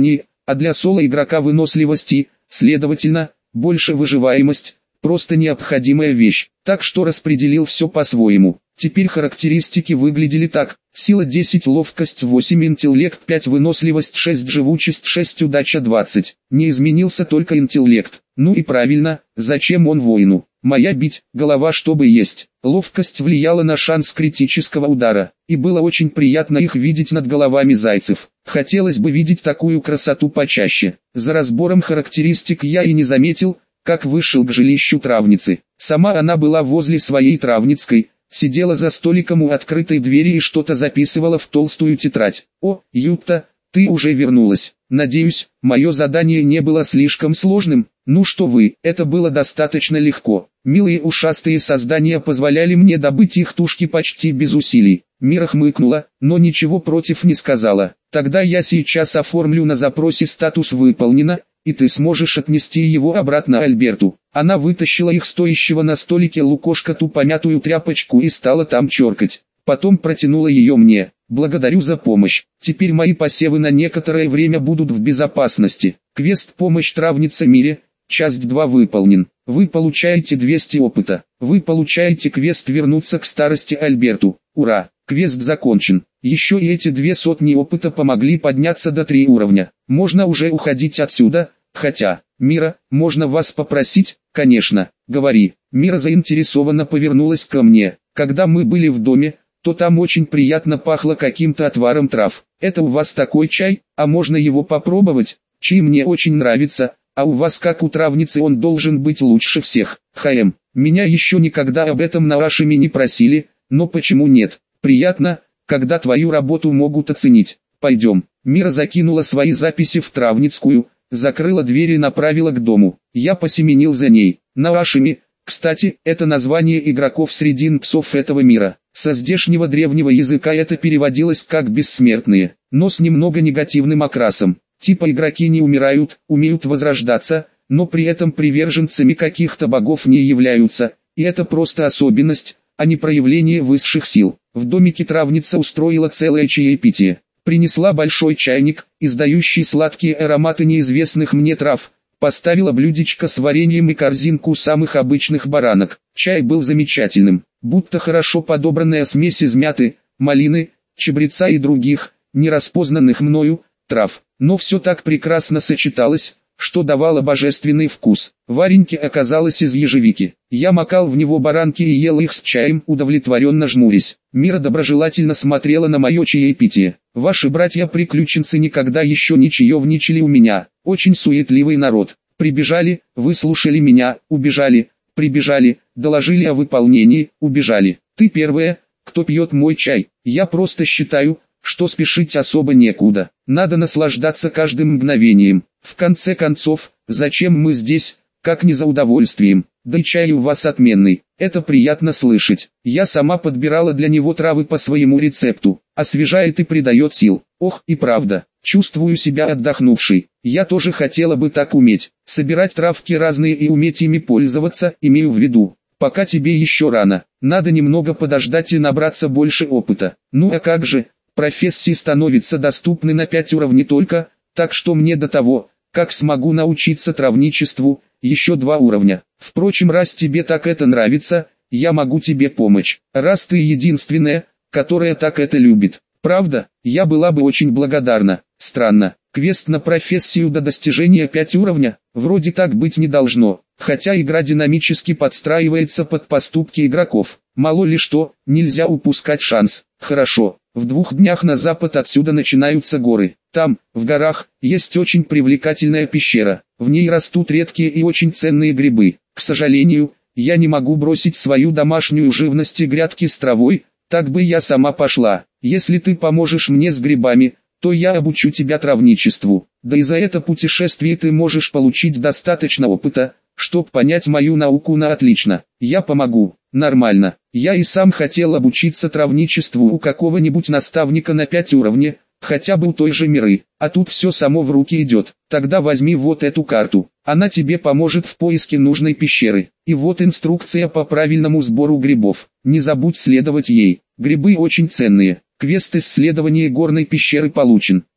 а для соло-игрока выносливости, следовательно, больше выживаемость, просто необходимая вещь, так что распределил все по-своему. Теперь характеристики выглядели так: сила десять, ловкость восемь, интеллект пять, выносливость шесть, живучесть шесть, удача двадцать. Не изменился только интеллект. Ну и правильно, зачем он воину? Моя бить, голова чтобы есть. Ловкость влияла на шанс критического удара, и было очень приятно их видеть над головами зайцев. Хотелось бы видеть такую красоту почаще. За разбором характеристик я и не заметил, как вышел к жилищу травницы. Сама она была возле своей травницкой, сидела за столиком у открытой двери и что-то записывала в толстую тетрадь. «О, Юта, ты уже вернулась. Надеюсь, мое задание не было слишком сложным?» «Ну что вы, это было достаточно легко. Милые ушастые создания позволяли мне добыть их тушки почти без усилий». Мира хмыкнула, но ничего против не сказала. «Тогда я сейчас оформлю на запросе статус «выполнено», и ты сможешь отнести его обратно Альберту». Она вытащила их стоящего на столике лукошка ту помятую тряпочку и стала там черкать. Потом протянула ее мне. «Благодарю за помощь. Теперь мои посевы на некоторое время будут в безопасности». Квест «Помощь травнице Мире», часть два выполнен. Вы получаете двести опыта. Вы получаете квест «Вернуться к старости Альберту». Ура! Квест закончен. Еще и эти две сотни опыта помогли подняться до три уровня. Можно уже уходить отсюда, хотя... «Мира, можно вас попросить?» «Конечно, говори». Мира заинтересованно повернулась ко мне. «Когда мы были в доме, то там очень приятно пахло каким-то отваром трав. Это у вас такой чай, а можно его попробовать? Чай мне очень нравится, а у вас как у травницы он должен быть лучше всех. Хм, меня еще никогда об этом на Ашиме не просили, но почему нет? Приятно, когда твою работу могут оценить. Пойдем». Мира закинула свои записи в травницкую, закрыла дверь и направила к дому. Я посеменил за ней. На Ашиме, кстати, это название игроков среди псов этого мира. Со здешнего древнего языка это переводилось как «бессмертные», но с немного негативным окрасом. Типа игроки не умирают, умеют возрождаться, но при этом приверженцами каких-то богов не являются, и это просто особенность, а не проявление высших сил. В домике травница устроила целое чаепитие. Принесла большой чайник, издающий сладкие ароматы неизвестных мне трав, поставила блюдечко с вареньем и корзинку самых обычных баранок. Чай был замечательным, будто хорошо подобранная смесь из мяты, малины, чабреца и других, нераспознанных мною, трав. Но все так прекрасно сочеталось, что давало божественный вкус. Варенье оказалось из ежевики. Я макал в него баранки и ел их с чаем, удовлетворенно жмурясь. Мира доброжелательно смотрела на мое чаепитие. «Ваши братья-приключенцы никогда еще не чаевничали у меня. Очень суетливый народ. Прибежали, выслушали меня, убежали, прибежали, доложили о выполнении, убежали. Ты первая, кто пьет мой чай. Я просто считаю, что спешить особо некуда. Надо наслаждаться каждым мгновением. В конце концов, зачем мы здесь, как не за удовольствием? Да и чай у вас отменный. Это приятно слышать. Я сама подбирала для него травы по своему рецепту. Освежает и придает сил. Ох, и правда, чувствую себя отдохнувшей. Я тоже хотела бы так уметь. Собирать травки разные и уметь ими пользоваться, имею в виду. Пока тебе еще рано. Надо немного подождать и набраться больше опыта. Ну а как же, профессии становятся доступны на пять уровней только, так что мне до того, как смогу научиться травничеству, еще два уровня. Впрочем, раз тебе так это нравится, я могу тебе помочь. Раз ты единственная, которая так это любит. Правда, я была бы очень благодарна. Странно, квест на профессию до достижения пять уровня, вроде так быть не должно. Хотя игра динамически подстраивается под поступки игроков. Мало ли что, нельзя упускать шанс. Хорошо, в двух днях на запад отсюда начинаются горы. Там, в горах, есть очень привлекательная пещера. В ней растут редкие и очень ценные грибы. К сожалению, я не могу бросить свою домашнюю живность и грядки с травой, так бы я сама пошла. Если ты поможешь мне с грибами, то я обучу тебя травничеству. Да и за это путешествие ты можешь получить достаточно опыта, чтоб понять мою науку на отлично. Я помогу. Нормально. Я и сам хотел обучиться травничеству у какого-нибудь наставника на пять уровней, хотя бы у той же Миры. А тут все само в руки идет. Тогда возьми вот эту карту. Она тебе поможет в поиске нужной пещеры. И вот инструкция по правильному сбору грибов. Не забудь следовать ей. Грибы очень ценные. Квест исследования горной пещеры получен.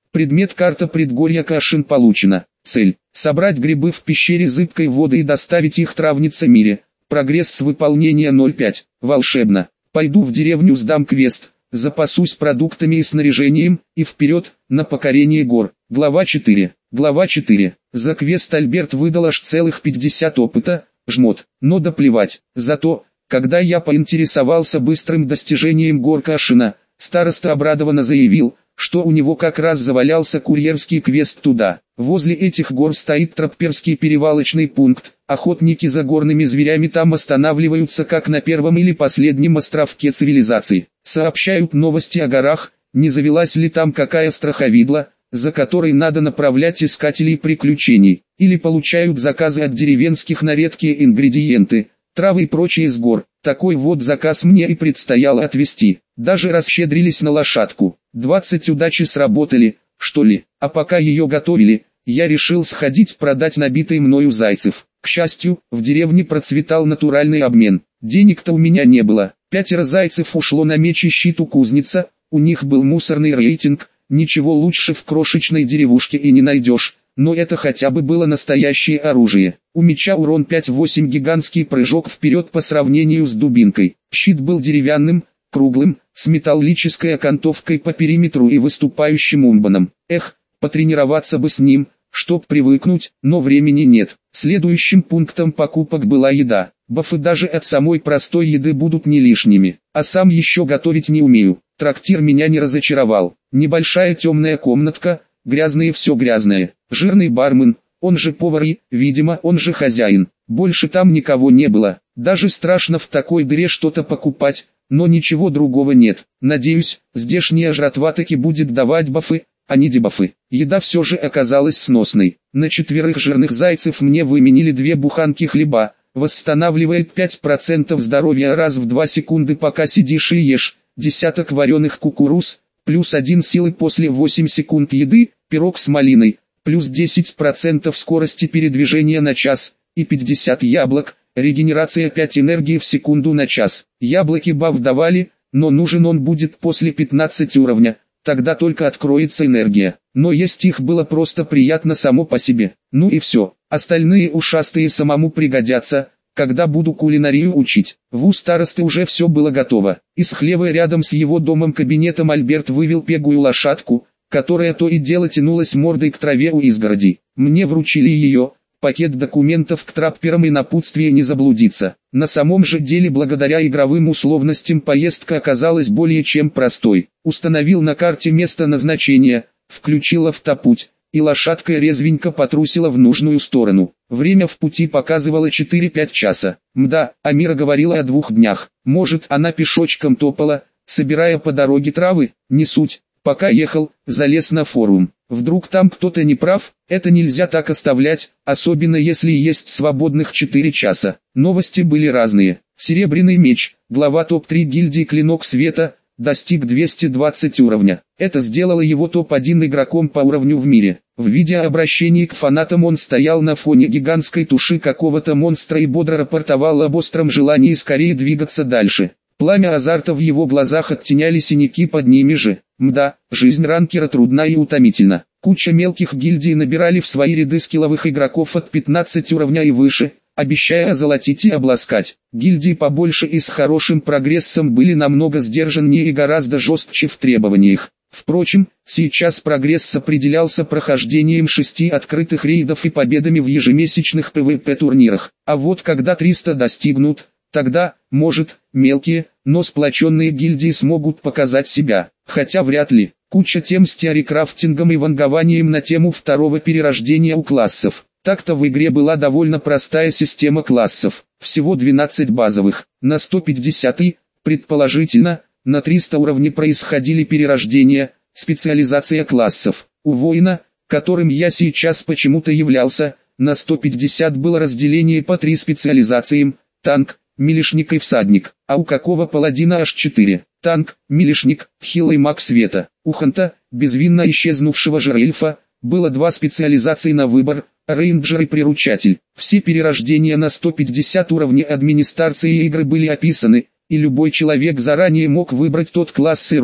Предмет карта предгорья Кашин получена. Цель – собрать грибы в пещере зыбкой воды и доставить их травнице Мире. Прогресс с выполнения ноль пять. Волшебно. Пойду в деревню, сдам квест, запасусь продуктами и снаряжением, и вперед, на покорение гор. Глава четыре. Глава четыре. За квест Альберт выдал аж целых пятьдесят опыта, жмот, но да плевать. Зато, когда я поинтересовался быстрым достижением гор Кашина, староста обрадованно заявил, что у него как раз завалялся курьерский квест туда. Возле этих гор стоит Тропперский перевалочный пункт, охотники за горными зверями там останавливаются как на первом или последнем островке цивилизации. Сообщают новости о горах, не завелась ли там какая страховидла, за которой надо направлять искателей приключений, или получают заказы от деревенских на редкие ингредиенты, травы и прочее с гор. Такой вот заказ мне и предстояло отвезти. Даже расщедрились на лошадку. двадцать удачи сработали, что ли. А пока ее готовили, я решил сходить продать набитый мною зайцев. К счастью, в деревне процветал натуральный обмен. Денег-то у меня не было. Пятеро зайцев ушло на меч и щит у кузнеца, у них был мусорный рейтинг, ничего лучше в крошечной деревушке и не найдешь. Но это хотя бы было настоящее оружие. У меча урон пять-восемь, гигантский прыжок вперед по сравнению с дубинкой. Щит был деревянным, круглым, с металлической окантовкой по периметру и выступающим умбаном. Эх, потренироваться бы с ним, чтоб привыкнуть, но времени нет. Следующим пунктом покупок была еда. Бафы даже от самой простой еды будут не лишними. А сам еще готовить не умею. Трактир меня не разочаровал. Небольшая темная комнатка, грязное все грязное. Жирный бармен, он же повар и, видимо, он же хозяин. Больше там никого не было. Даже страшно в такой дыре что-то покупать, но ничего другого нет. Надеюсь, здешняя жратва таки будет давать бафы, а не дебафы. Еда все же оказалась сносной. На четверых жирных зайцев мне выменили две буханки хлеба, восстанавливает пять процентов здоровья раз в два секунды пока сидишь и ешь, десяток вареных кукуруз, плюс один силы после восемь секунд еды, пирог с малиной, плюс десять процентов скорости передвижения на час, и пятьдесят яблок, регенерация пять энергии в секунду на час. Яблоки баф давали, но нужен он будет после пятнадцати уровня, тогда только откроется энергия. Но есть их было просто приятно само по себе. Ну и все, остальные ушастые самому пригодятся, когда буду кулинарию учить. В у старосты уже все было готово. Из хлева рядом с его домом кабинетом Альберт вывел пегую лошадку, которая то и дело тянулась мордой к траве у изгороди. Мне вручили ее, пакет документов к трапперам и напутствие не заблудиться. На самом же деле благодаря игровым условностям поездка оказалась более чем простой. Установил на карте место назначения, включил автопуть, и лошадка резвенько потрусила в нужную сторону. Время в пути показывало четыре-пять часа. Мда, Амира говорила о двух днях. Может, она пешочком топала, собирая по дороге травы? Не суть. Пока ехал, залез на форум. Вдруг там кто-то не прав, это нельзя так оставлять, особенно если есть свободных четыре часа. Новости были разные. Серебряный меч, глава топ три гильдии Клинок Света, достиг двухсот двадцати уровня. Это сделало его топ один игроком по уровню в мире. В видеообращении к фанатам он стоял на фоне гигантской туши какого-то монстра и бодро рапортовал об остром желании скорее двигаться дальше. Пламя азарта в его глазах оттеняли синяки под ними же. Мда, жизнь ранкера трудна и утомительна. Куча мелких гильдий набирали в свои ряды скилловых игроков от пятнадцати уровня и выше, обещая озолотить и обласкать. Гильдии побольше и с хорошим прогрессом были намного сдержаннее и гораздо жестче в требованиях. Впрочем, сейчас прогресс определялся прохождением шести открытых рейдов и победами в ежемесячных пэ вэ пэ-турнирах. А вот когда триста достигнут, тогда, может, мелкие, но сплоченные гильдии смогут показать себя, хотя вряд ли. Куча тем с теорикрафтингом и вангованием на тему второго перерождения у классов. Так-то в игре была довольно простая система классов, всего двенадцать базовых. На сто пятидесятый, предположительно, на триста уровней происходили перерождения, специализация классов. У воина, которым я сейчас почему-то являлся, на сто пятьдесят было разделение по три специализациям: танк, милишник и всадник, а у какого паладина аж четыре: танк, милишник, хилый маг света. У Ханта, безвинно исчезнувшего же эльфа, было два специализации на выбор: рейнджер и приручатель. Все перерождения на сто пятьдесят уровней администрации игры были описаны, и любой человек заранее мог выбрать тот класс и роль,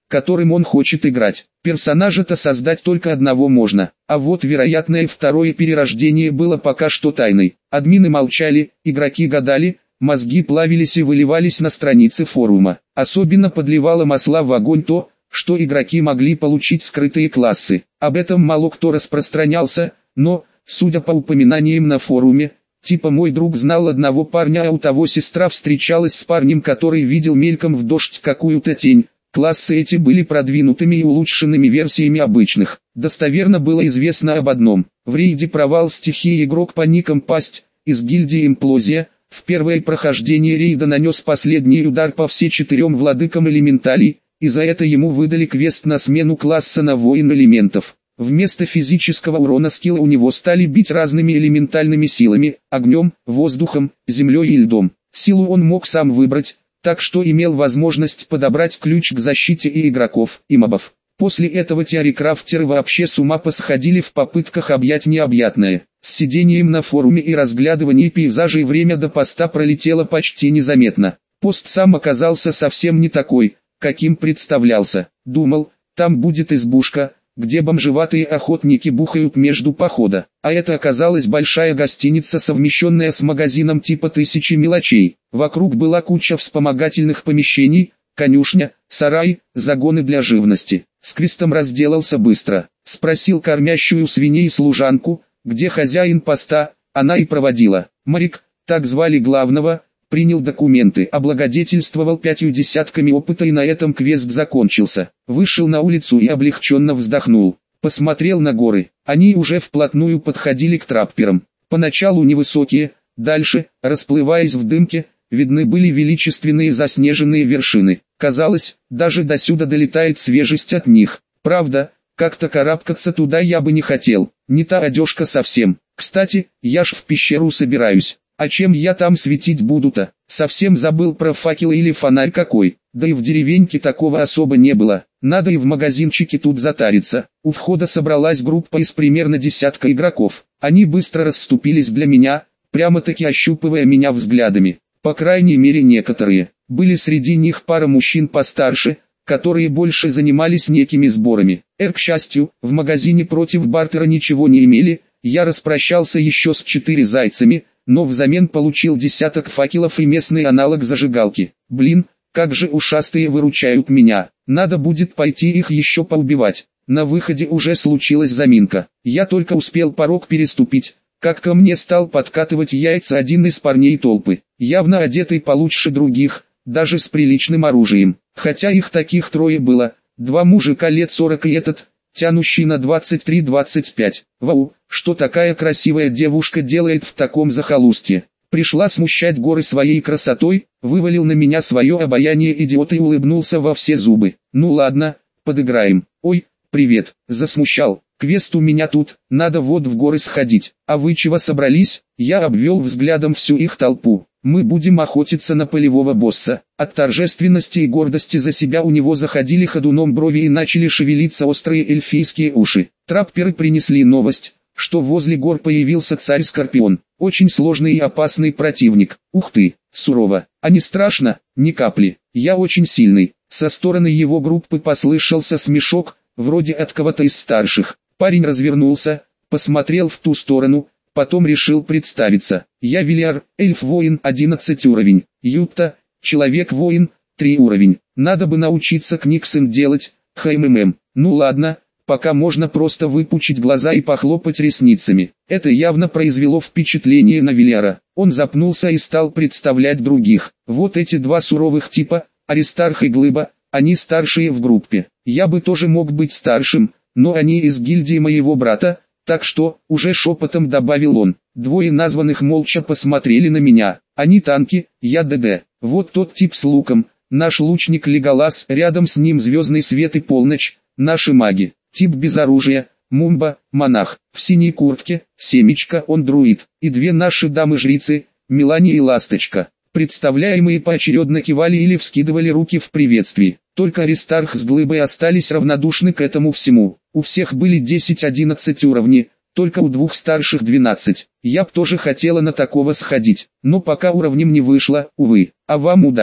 которым он хочет играть. Персонажа-то создать только одного можно, а вот вероятное второе перерождение было пока что тайной. Админы молчали, игроки гадали, мозги плавились и выливались на страницы форума. Особенно подливало масла в огонь то, что игроки могли получить скрытые классы. Об этом мало кто распространялся, но, судя по упоминаниям на форуме, типа мой друг знал одного парня, а у того сестра встречалась с парнем, который видел мельком в дождь какую-то тень. Классы эти были продвинутыми и улучшенными версиями обычных. Достоверно было известно об одном. В рейде провал стихии игрок по никам Пасть, из гильдии Имплозия, в первое прохождение рейда нанес последний удар по все четырем владыкам элементалей, и за это ему выдали квест на смену класса на воин элементов. Вместо физического урона скилла у него стали бить разными элементальными силами, огнем, воздухом, землей и льдом. Силу он мог сам выбрать, так что имел возможность подобрать ключ к защите и игроков, и мобов. После этого теорикрафтеры вообще с ума посходили в попытках объять необъятное. С сидением на форуме и разглядыванием пейзажей время до поста пролетело почти незаметно. Пост сам оказался совсем не такой, каким представлялся. Думал, там будет избушка, где бомжеватые охотники бухают между похода. А это оказалась большая гостиница, совмещенная с магазином типа тысячи мелочей. Вокруг была куча вспомогательных помещений, конюшня, сарай, загоны для живности. С квестом разделался быстро. Спросил кормящую свиней служанку, где хозяин поста, она и проводила. Марик, так звали главного, принял документы, облагодетельствовал пятью десятками опыта, и на этом квест закончился. Вышел на улицу и облегченно вздохнул. Посмотрел на горы, они уже вплотную подходили к трапперам. Поначалу невысокие, дальше, расплываясь в дымке, видны были величественные заснеженные вершины. Казалось, даже до сюда долетает свежесть от них. Правда, как-то карабкаться туда я бы не хотел, не та одежка совсем. Кстати, я ж в пещеру собираюсь. А чем я там светить буду-то? Совсем забыл про факелы или фонарь какой. Да и в деревеньке такого особо не было. Надо и в магазинчике тут затариться. У входа собралась группа из примерно десятка игроков. Они быстро расступились для меня, прямо-таки ощупывая меня взглядами. По крайней мере некоторые. Были среди них пара мужчин постарше, которые больше занимались некими сборами. Эр, к счастью, в магазине против бартера ничего не имели. Я распрощался еще с четыре зайцами, но взамен получил десяток факелов и местный аналог зажигалки. Блин, как же ушастые выручают меня. Надо будет пойти их еще поубивать. На выходе уже случилась заминка. Я только успел порог переступить, как ко мне стал подкатывать яйца один из парней толпы. Явно одетый получше других, даже с приличным оружием. Хотя их таких трое было. Два мужика лет сорок и этот, тянущий на двадцать три двадцать пять. Вау, что такая красивая девушка делает в таком захолустье? Пришла смущать горы своей красотой, вывалил на меня свое обаяние идиот и улыбнулся во все зубы. Ну ладно, подыграем. Ой, привет, засмущал. Квест у меня тут, надо вот в горы сходить. А вы чего собрались? Я обвел взглядом всю их толпу. Мы будем охотиться на полевого босса. От торжественности и гордости за себя у него заходили ходуном брови и начали шевелиться острые эльфийские уши. Трапперы принесли новость, что возле гор появился царь-скорпион. Очень сложный и опасный противник. Ух ты, сурово. А не страшно? Ни капли. Я очень сильный. Со стороны его группы послышался смешок, вроде от кого-то из старших. Парень развернулся, посмотрел в ту сторону, потом решил представиться. Я Вильяр, эльф-воин, одиннадцать уровень. Ютта, человек-воин, три уровень. Надо бы научиться книксон делать, хммм. Ну ладно, пока можно просто выпучить глаза и похлопать ресницами. Это явно произвело впечатление на Вильяра. Он запнулся и стал представлять других. Вот эти два суровых типа, Аристарх и Глыба, они старшие в группе. Я бы тоже мог быть старшим, но они из гильдии моего брата, так что, уже шепотом добавил он. Двое названных молча посмотрели на меня. Они танки, я ДД. Вот тот тип с луком, наш лучник Леголас, рядом с ним Звездный Свет и Полночь, наши маги. Тип без оружия, Мумба, монах. В синей куртке, Семечка, он друид. И две наши дамы-жрицы, Мелания и Ласточка. Представляемые поочередно кивали или вскидывали руки в приветствии. Только Аристарх с Глыбой остались равнодушны к этому всему. У всех были десять-одиннадцать уровней, только у двух старших двенадцать. Я б тоже хотела на такого сходить, но пока уровнем не вышло, увы. А вам удачи.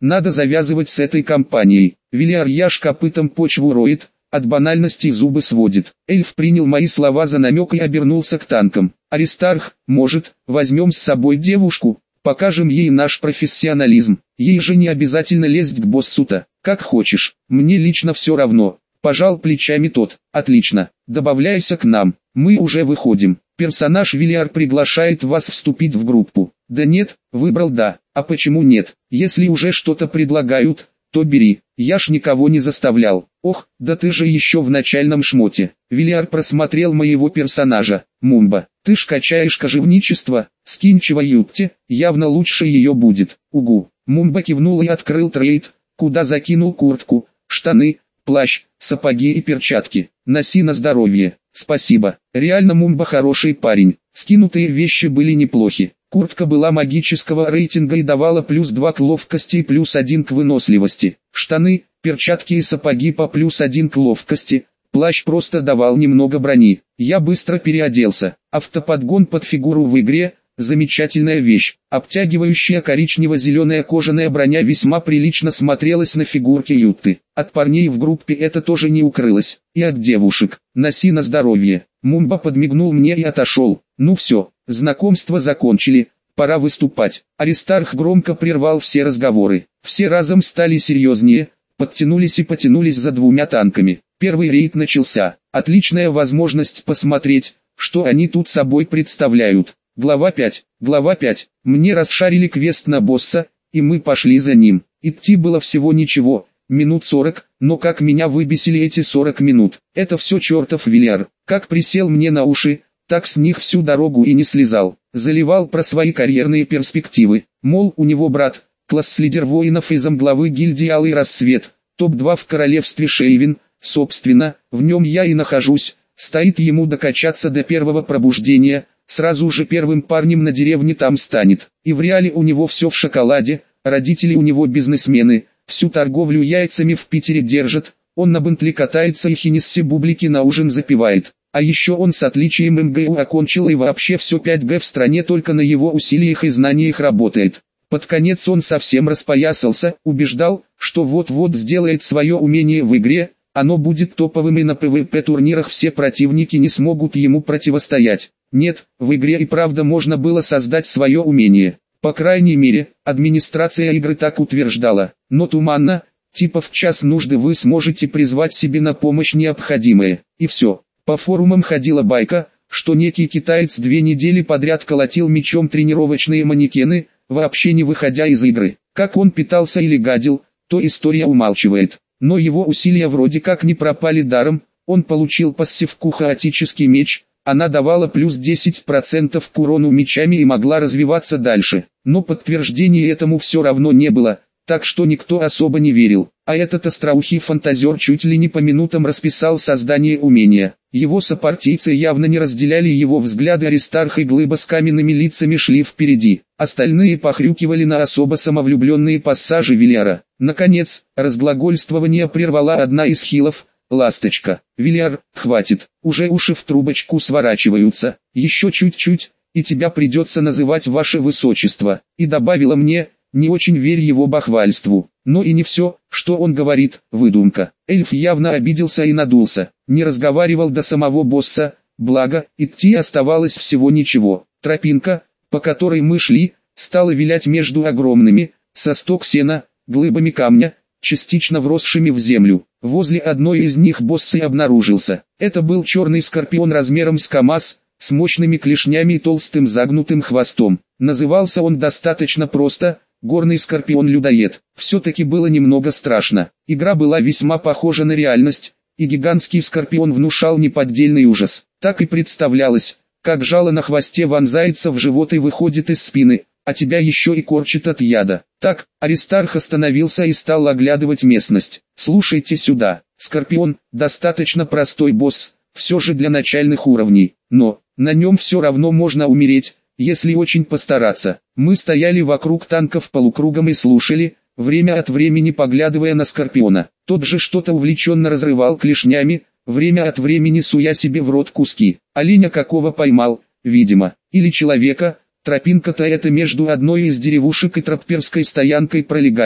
Надо завязывать с этой компанией. Велиар Яш копытом почву роет, от банальности зубы сводит. Эльф принял мои слова за намек и обернулся к танкам. Аристарх, может, возьмем с собой девушку? Покажем ей наш профессионализм. Ей же не обязательно лезть к боссу-то. Как хочешь, мне лично все равно. Пожал плечами тот. Отлично, добавляйся к нам. Мы уже выходим. Персонаж Велиар приглашает вас вступить в группу. Да нет, выбрал да. А почему нет? Если уже что-то предлагают, то бери. Я ж никого не заставлял. Ох, да ты же еще в начальном шмоте. Велиар просмотрел моего персонажа. Мумба, ты ж качаешь кожевничество, скинь чего юбте, явно лучше ее будет. Угу. Мумба кивнул и открыл трейд, куда закинул куртку, штаны, плащ, сапоги и перчатки. Носи на здоровье. Спасибо. Реально Мумба хороший парень. Скинутые вещи были неплохи. Куртка была магического рейтинга и давала плюс два к ловкости и плюс один к выносливости. Штаны, перчатки и сапоги по плюс один к ловкости. Плащ просто давал немного брони. Я быстро переоделся. Автоподгон под фигуру в игре – замечательная вещь. Обтягивающая коричнево-зеленая кожаная броня весьма прилично смотрелась на фигурке Ютты. От парней в группе это тоже не укрылось. И от девушек. Носи на здоровье. Мумба подмигнул мне и отошел. Ну все, знакомство закончили, пора выступать. Аристарх громко прервал все разговоры. Все разом стали серьезнее, подтянулись и потянулись за двумя танками. Первый рейд начался. Отличная возможность посмотреть, что они тут собой представляют. Глава пять. Глава пять. Мне расшарили квест на босса, и мы пошли за ним. Идти было всего ничего, минут сорок, но как меня выбесили эти сорок минут. Это все чертов Велиар. Как присел мне на уши, так с них всю дорогу и не слезал. Заливал про свои карьерные перспективы. Мол, у него брат, класс-лидер воинов и замглавы гильдии Алый Рассвет, топ два в королевстве Шейвен, собственно, в нем я и нахожусь. Стоит ему докачаться до первого пробуждения, сразу же первым парнем на деревне там станет. И в реале у него все в шоколаде, родители у него бизнесмены, всю торговлю яйцами в Питере держат, он на Бентли катается и Хеннесси бублики на ужин запивает. А еще он с отличием эм гэ у окончил и вообще все пять гэ в стране только на его усилиях и знаниях работает. Под конец он совсем распоясался, убеждал, что вот-вот сделает свое умение в игре, оно будет топовым и на пэ вэ пэ турнирах все противники не смогут ему противостоять. Нет, в игре и правда можно было создать свое умение. По крайней мере, администрация игры так утверждала, но туманно, типа в час нужды вы сможете призвать себе на помощь необходимое, и все. По форумам ходила байка, что некий китаец две недели подряд колотил мечом тренировочные манекены, вообще не выходя из игры. Как он питался или гадил, то история умалчивает. Но его усилия вроде как не пропали даром, он получил пассивку хаотический меч, она давала плюс десять процентов к урону мечами и могла развиваться дальше. Но подтверждения этому все равно не было, так что никто особо не верил. А этот остроухий фантазер чуть ли не по минутам расписал создание умения. Его сопартийцы явно не разделяли его взгляды. Аристарх и Глыба с каменными лицами шли впереди. Остальные похрюкивали на особо самовлюбленные пассажи Велиара. Наконец, разглагольствование прервала одна из хилов, Ласточка. Велиар, хватит, уже уши в трубочку сворачиваются. Еще чуть-чуть, и тебя придется называть ваше высочество. И добавила мне, не очень верь его бахвальству. Но и не все, что он говорит, выдумка. Эльф явно обиделся и надулся. Не разговаривал до самого босса, благо, идти оставалось всего ничего. Тропинка, по которой мы шли, стала вилять между огромными, со сток сена, глыбами камня, частично вросшими в землю. Возле одной из них босс и обнаружился. Это был черный скорпион размером с КамАЗ, с мощными клешнями и толстым загнутым хвостом. Назывался он достаточно просто – Горный скорпион-людоед. Все-таки было немного страшно. Игра была весьма похожа на реальность, и гигантский скорпион внушал неподдельный ужас. Так и представлялось, как жало на хвосте вонзается в живот и выходит из спины, а тебя еще и корчит от яда. Так, Аристарх остановился и стал оглядывать местность. Слушайте сюда, скорпион, достаточно простой босс, все же для начальных уровней, но, на нем все равно можно умереть, если очень постараться. Мы стояли вокруг танков полукругом и слушали, время от времени поглядывая на скорпиона. Тот же что-то увлеченно разрывал клешнями, время от времени суя себе в рот куски. Оленя какого поймал, видимо, или человека. Тропинка-то это между одной из деревушек и тропперской стоянкой пролегает.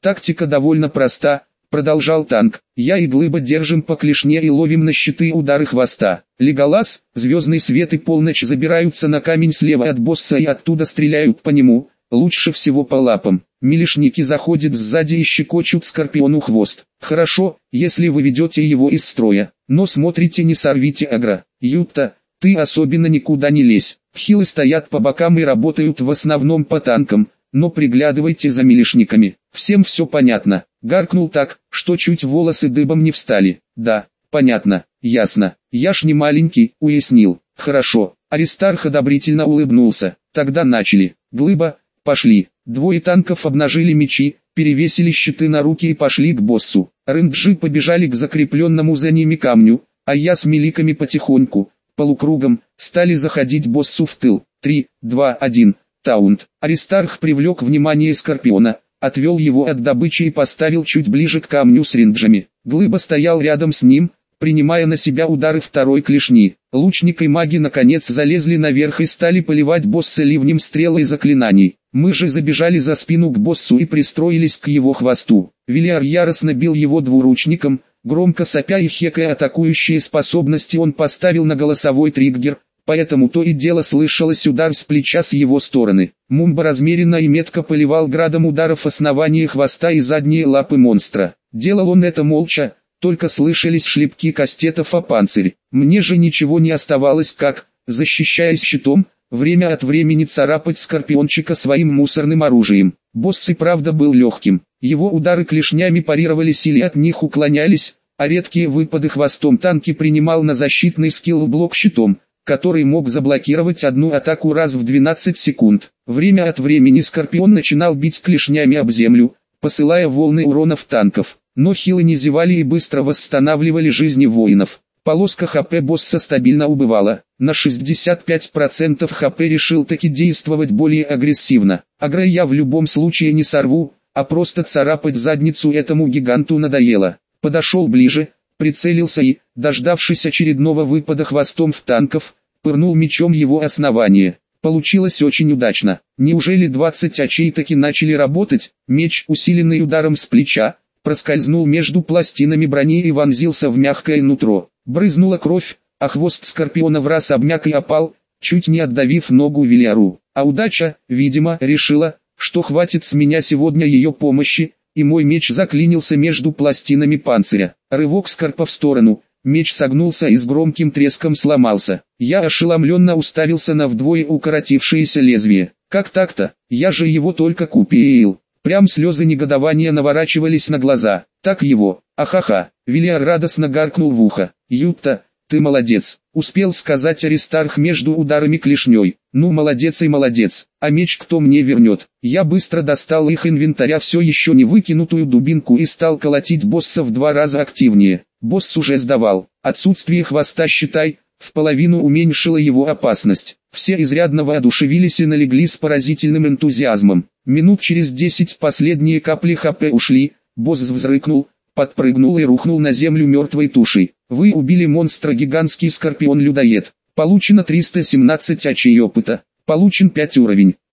Тактика довольно проста, продолжал танк. Я и Глыба держим по клешне и ловим на щиты удары хвоста. Леголас, Звездный свет и Полночь забираются на камень слева от босса и оттуда стреляют по нему, лучше всего по лапам. Милишники заходят сзади и щекочут Скорпиону хвост. Хорошо, если вы ведете его из строя, но смотрите, не сорвите агро. Юта, ты особенно никуда не лезь. Хилы стоят по бокам и работают в основном по танкам, но приглядывайте за милишниками. Всем все понятно. Гаркнул так, что чуть волосы дыбом не встали. Да, понятно, ясно. Я ж не маленький, уяснил. Хорошо. Аристарх одобрительно улыбнулся. Тогда начали. Глыба, пошли. Двое танков обнажили мечи, перевесили щиты на руки и пошли к боссу. Рэнджи побежали к закрепленному за ними камню, а я с миликами потихоньку, полукругом, стали заходить боссу в тыл. Три, два, один. Таунт. Аристарх привлек внимание Скорпиона, отвел его от добычи и поставил чуть ближе к камню с ринджами. Глыба стоял рядом с ним, принимая на себя удары второй клешни. Лучник и маги наконец залезли наверх и стали поливать босса ливнем стрел и заклинаний. Мы же забежали за спину к боссу и пристроились к его хвосту. Велиар яростно бил его двуручником, громко сопя и хекая атакующие способности он поставил на голосовой триггер, поэтому то и дело слышалось удар с плеча с его стороны. Мумба размеренно и метко поливал градом ударов основание хвоста и задние лапы монстра. Делал он это молча, только слышались шлепки кастетов о панцирь. Мне же ничего не оставалось как, защищаясь щитом, время от времени царапать Скорпиончика своим мусорным оружием. Босс и правда был легким. Его удары клешнями парировались или от них уклонялись, а редкие выпады хвостом танки принимал на защитный скилл-блок щитом, который мог заблокировать одну атаку раз в двенадцать секунд. Время от времени Скорпион начинал бить клешнями об землю, посылая волны уронов танков. Но хилы не зевали и быстро восстанавливали жизни воинов. Полоска ХП босса стабильно убывала. На шестьдесят пять процентов ХП решил таки действовать более агрессивно. Агро я в любом случае не сорву, а просто царапать задницу этому гиганту надоело. Подошел ближе, прицелился и, дождавшись очередного выпада хвостом в танков, пырнул мечом его основание. Получилось очень удачно. Неужели двадцать очей таки начали работать? Меч, усиленный ударом с плеча, проскользнул между пластинами брони и вонзился в мягкое нутро. Брызнула кровь, а хвост Скорпиона враз обмяк и опал, чуть не отдавив ногу Велиару. А удача, видимо, решила, что хватит с меня сегодня ее помощи, и мой меч заклинился между пластинами панциря. Рывок Скорпа в сторону, меч согнулся и с громким треском сломался. Я ошеломленно уставился на вдвое укоротившееся лезвие. Как так-то? Я же его только купил. Прям слезы негодования наворачивались на глаза. Так его, ахаха. Велиар радостно гаркнул в ухо. Юта, ты молодец. Успел сказать Аристарх между ударами клешней. Ну молодец и молодец. А меч кто мне вернет? Я быстро достал их инвентаря все еще не выкинутую дубинку и стал колотить босса в два раза активнее. Босс уже сдавал. Отсутствие хвоста, считай, в половину уменьшило его опасность. Все изрядно воодушевились и налегли с поразительным энтузиазмом. Минут через десять последние капли ХП ушли, босс взрыкнул, подпрыгнул и рухнул на землю мертвой тушей. Вы убили монстра, гигантский скорпион-людоед. Получено триста семнадцать очей опыта. Получен пять уровень.